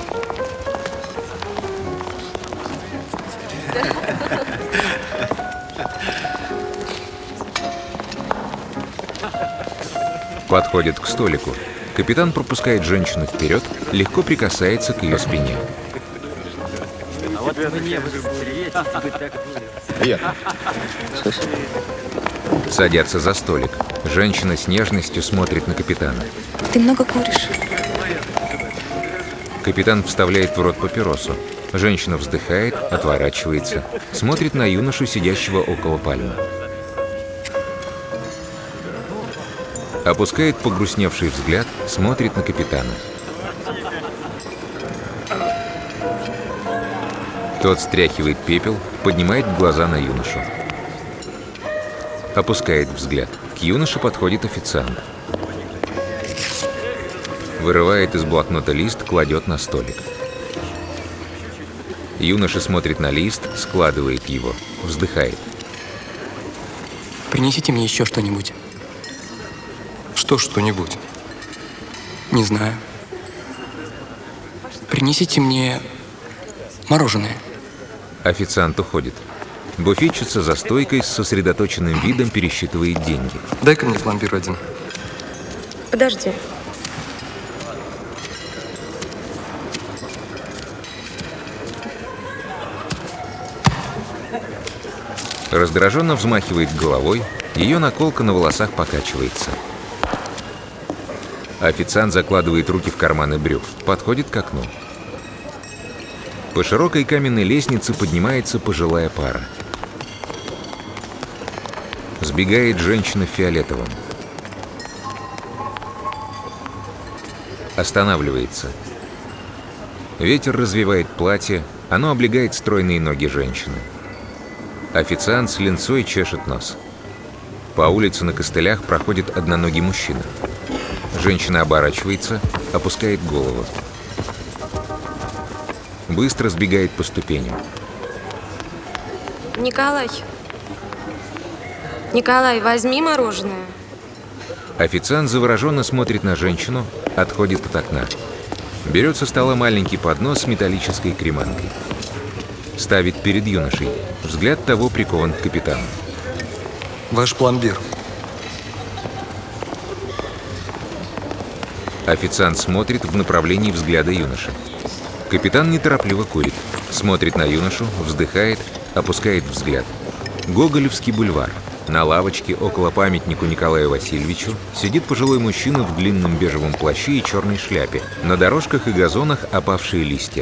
Speaker 1: Подходит к столику. Капитан пропускает женщину вперед, легко прикасается к ее спине.
Speaker 10: А вот мне
Speaker 18: Привет.
Speaker 1: Садятся за столик. Женщина с нежностью смотрит на капитана.
Speaker 11: Ты много куришь?
Speaker 1: Капитан вставляет в рот папиросу. Женщина вздыхает, отворачивается, смотрит на юношу, сидящего около пальмы. Опускает погрустневший взгляд, смотрит на капитана. Тот стряхивает пепел, поднимает глаза на юношу. Опускает взгляд. К юноше подходит официант. Вырывает из блокнота лист, кладет на столик. Юноша смотрит на лист, складывает его, вздыхает.
Speaker 18: Принесите мне еще что-нибудь.
Speaker 19: Что что-нибудь?
Speaker 18: Не знаю. Принесите мне мороженое.
Speaker 1: Официант уходит. Буфетчица за стойкой с сосредоточенным видом пересчитывает деньги.
Speaker 19: Дай-ка мне пломбир один.
Speaker 23: Подожди.
Speaker 1: Раздраженно взмахивает головой, ее наколка на волосах покачивается. Официант закладывает руки в карманы брюк, подходит к окну. По широкой каменной лестнице поднимается пожилая пара. Сбегает женщина в фиолетовом. Останавливается. Ветер развивает платье, оно облегает стройные ноги женщины. Официант с линцой чешет нос. По улице на костылях проходит одноногий мужчина. Женщина оборачивается, опускает голову. Быстро сбегает по ступеням.
Speaker 23: Николай. Николай, возьми мороженое.
Speaker 1: Официант завороженно смотрит на женщину, отходит от окна. Берет со стола маленький поднос с металлической креманкой. Ставит перед юношей. Взгляд того прикован к капитану.
Speaker 19: Ваш пломбир.
Speaker 1: Официант смотрит в направлении взгляда юноши. Капитан неторопливо курит. Смотрит на юношу, вздыхает, опускает взгляд. Гоголевский бульвар. На лавочке около памятнику Николаю Васильевичу сидит пожилой мужчина в длинном бежевом плаще и черной шляпе. На дорожках и газонах опавшие листья.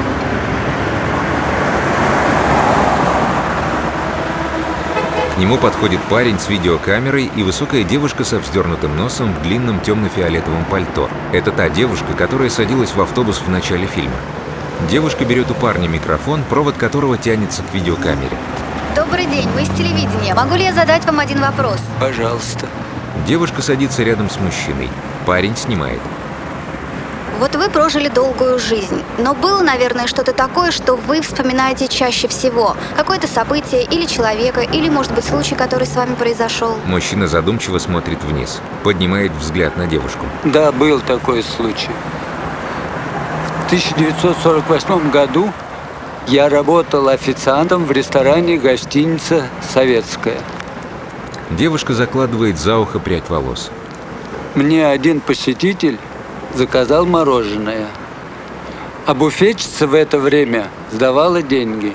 Speaker 1: К нему подходит парень с видеокамерой и высокая девушка со вздернутым носом в длинном темно-фиолетовом пальто. Это та девушка, которая садилась в автобус в начале фильма. Девушка берет у парня микрофон, провод которого тянется к видеокамере.
Speaker 3: Добрый день, мы из телевидения. Могу ли я задать вам один вопрос?
Speaker 18: Пожалуйста.
Speaker 1: Девушка садится рядом с мужчиной. Парень снимает.
Speaker 3: Вот вы прожили долгую жизнь, но было, наверное, что-то такое, что вы вспоминаете чаще всего. Какое-то событие или человека, или, может быть, случай, который с вами произошел.
Speaker 1: Мужчина задумчиво смотрит вниз, поднимает взгляд на девушку.
Speaker 7: Да, был такой случай. В тысяча девятьсот сорок восьмом году я работал официантом в ресторане гостиница «Советская».
Speaker 1: Девушка закладывает за ухо прядь волос.
Speaker 7: Мне один посетитель заказал мороженое, а буфетчица в это время сдавала деньги.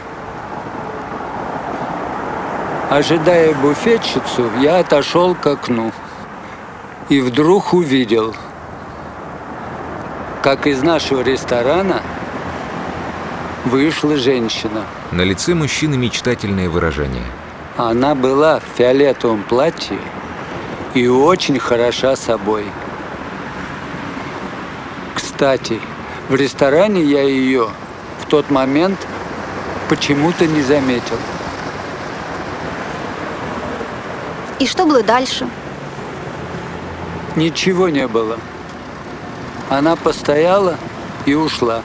Speaker 7: Ожидая буфетчицу, я отошел к окну и вдруг увидел, как из нашего ресторана вышла женщина.
Speaker 1: На лице мужчины мечтательное выражение.
Speaker 7: Она была в фиолетовом платье и очень хороша собой. Кстати, в ресторане я ее в тот момент почему-то не заметил.
Speaker 3: И что было дальше?
Speaker 7: Ничего не было. Она постояла и ушла.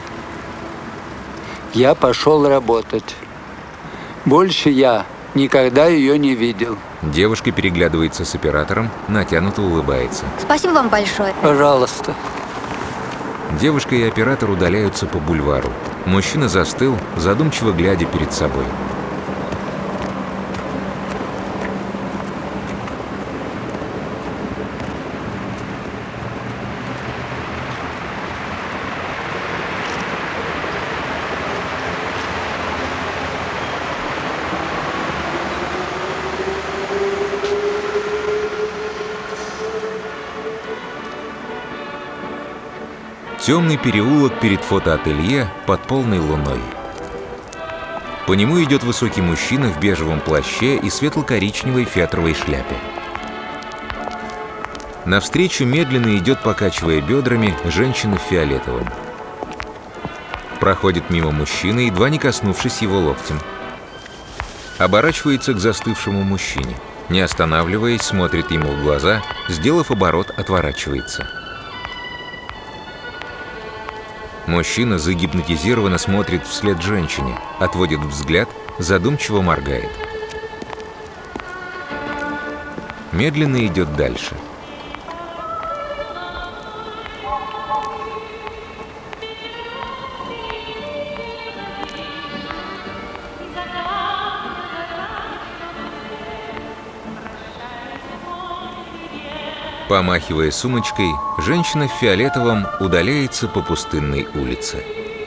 Speaker 7: Я пошел работать. Больше я никогда ее не видел.
Speaker 1: Девушка переглядывается с оператором, натянуто улыбается.
Speaker 3: Спасибо вам большое.
Speaker 7: Пожалуйста.
Speaker 1: Девушка и оператор удаляются по бульвару. Мужчина застыл, задумчиво глядя перед собой. Темный переулок перед фотоателье под полной луной. По нему идет высокий мужчина в бежевом плаще и светло-коричневой фетровой шляпе. Навстречу медленно идет, покачивая бедрами, женщина в фиолетовом. Проходит мимо мужчины, едва не коснувшись его локтем. Оборачивается к застывшему мужчине. Не останавливаясь, смотрит ему в глаза, сделав оборот, отворачивается. Мужчина загипнотизированно смотрит вслед женщине, отводит взгляд, задумчиво моргает. Медленно идет дальше. Помахивая сумочкой, женщина в фиолетовом удаляется по пустынной улице.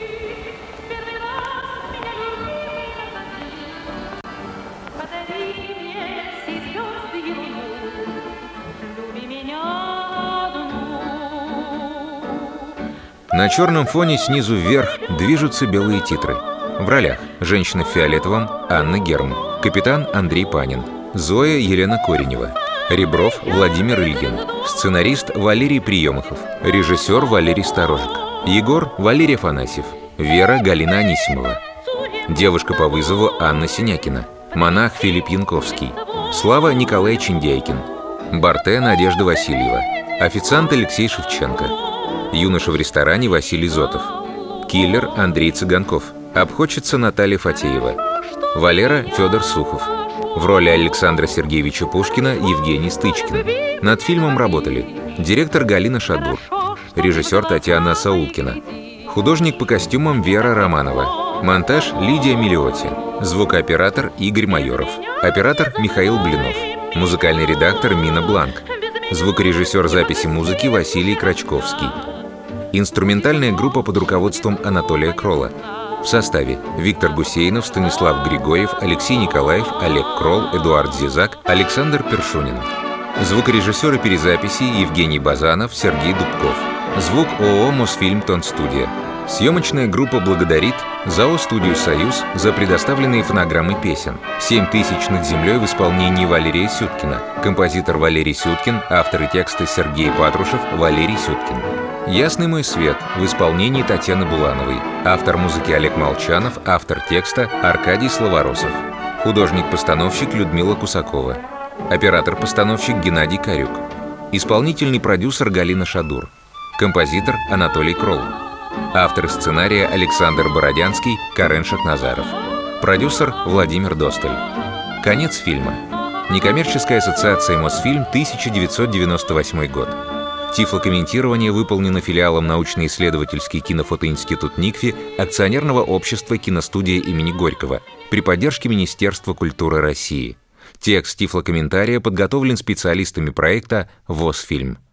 Speaker 1: На черном фоне снизу вверх движутся белые титры. В ролях женщина в фиолетовом Анна Герм, капитан Андрей Панин, Зоя Елена Коренева, Ребров Владимир Ильин, сценарист Валерий Приемахов, режиссер Валерий Сторожик, Егор Валерий Афанасьев, Вера Галина Анисимова, девушка по вызову Анна Синякина, монах Филипп Янковский, Слава Николай Чиндяйкин, Барте Надежда Васильева, официант Алексей Шевченко, юноша в ресторане Василий Зотов, киллер Андрей Цыганков, обходчица Наталья Фатеева, Валера Федор Сухов. В роли Александра Сергеевича Пушкина Евгений Стычкин. Над фильмом работали директор Галина Шадур, режиссер Татьяна Саулкина, художник по костюмам Вера Романова, монтаж Лидия Миллиоти, звукооператор Игорь Майоров, оператор Михаил Блинов, музыкальный редактор Мина Бланк, звукорежиссер записи музыки Василий Крачковский. Инструментальная группа под руководством Анатолия Кролла. В составе Виктор Гусейнов, Станислав Григорьев, Алексей Николаев, Олег Кролл, Эдуард Зизак, Александр Першунин. Звукорежиссеры перезаписи Евгений Базанов, Сергей Дубков. Звук ООО «Мосфильм Тонстудия». Съемочная группа благодарит ЗАО «Студию Союз» за предоставленные фонограммы песен. «Семь тысяч над землей» в исполнении Валерия Сюткина. Композитор Валерий Сюткин, авторы текста Сергей Патрушев, Валерий Сюткин. «Ясный мой свет» в исполнении Татьяны Булановой. Автор музыки Олег Молчанов, автор текста Аркадий Словоросов. Художник-постановщик Людмила Кусакова. Оператор-постановщик Геннадий Карюк. Исполнительный продюсер Галина Шадур. Композитор Анатолий Кролл. Автор сценария Александр Бородянский, Карен Шахназаров. Продюсер Владимир Досталь. Конец фильма. Некоммерческая ассоциация «Мосфильм», тысяча девятьсот девяносто восьмой год. Тифлокомментирование выполнено филиалом научно-исследовательский кинофотоинститут НИКФИ акционерного общества «Киностудия имени Горького» при поддержке Министерства культуры России. Текст тифлокомментария подготовлен специалистами проекта «ВОСфильм».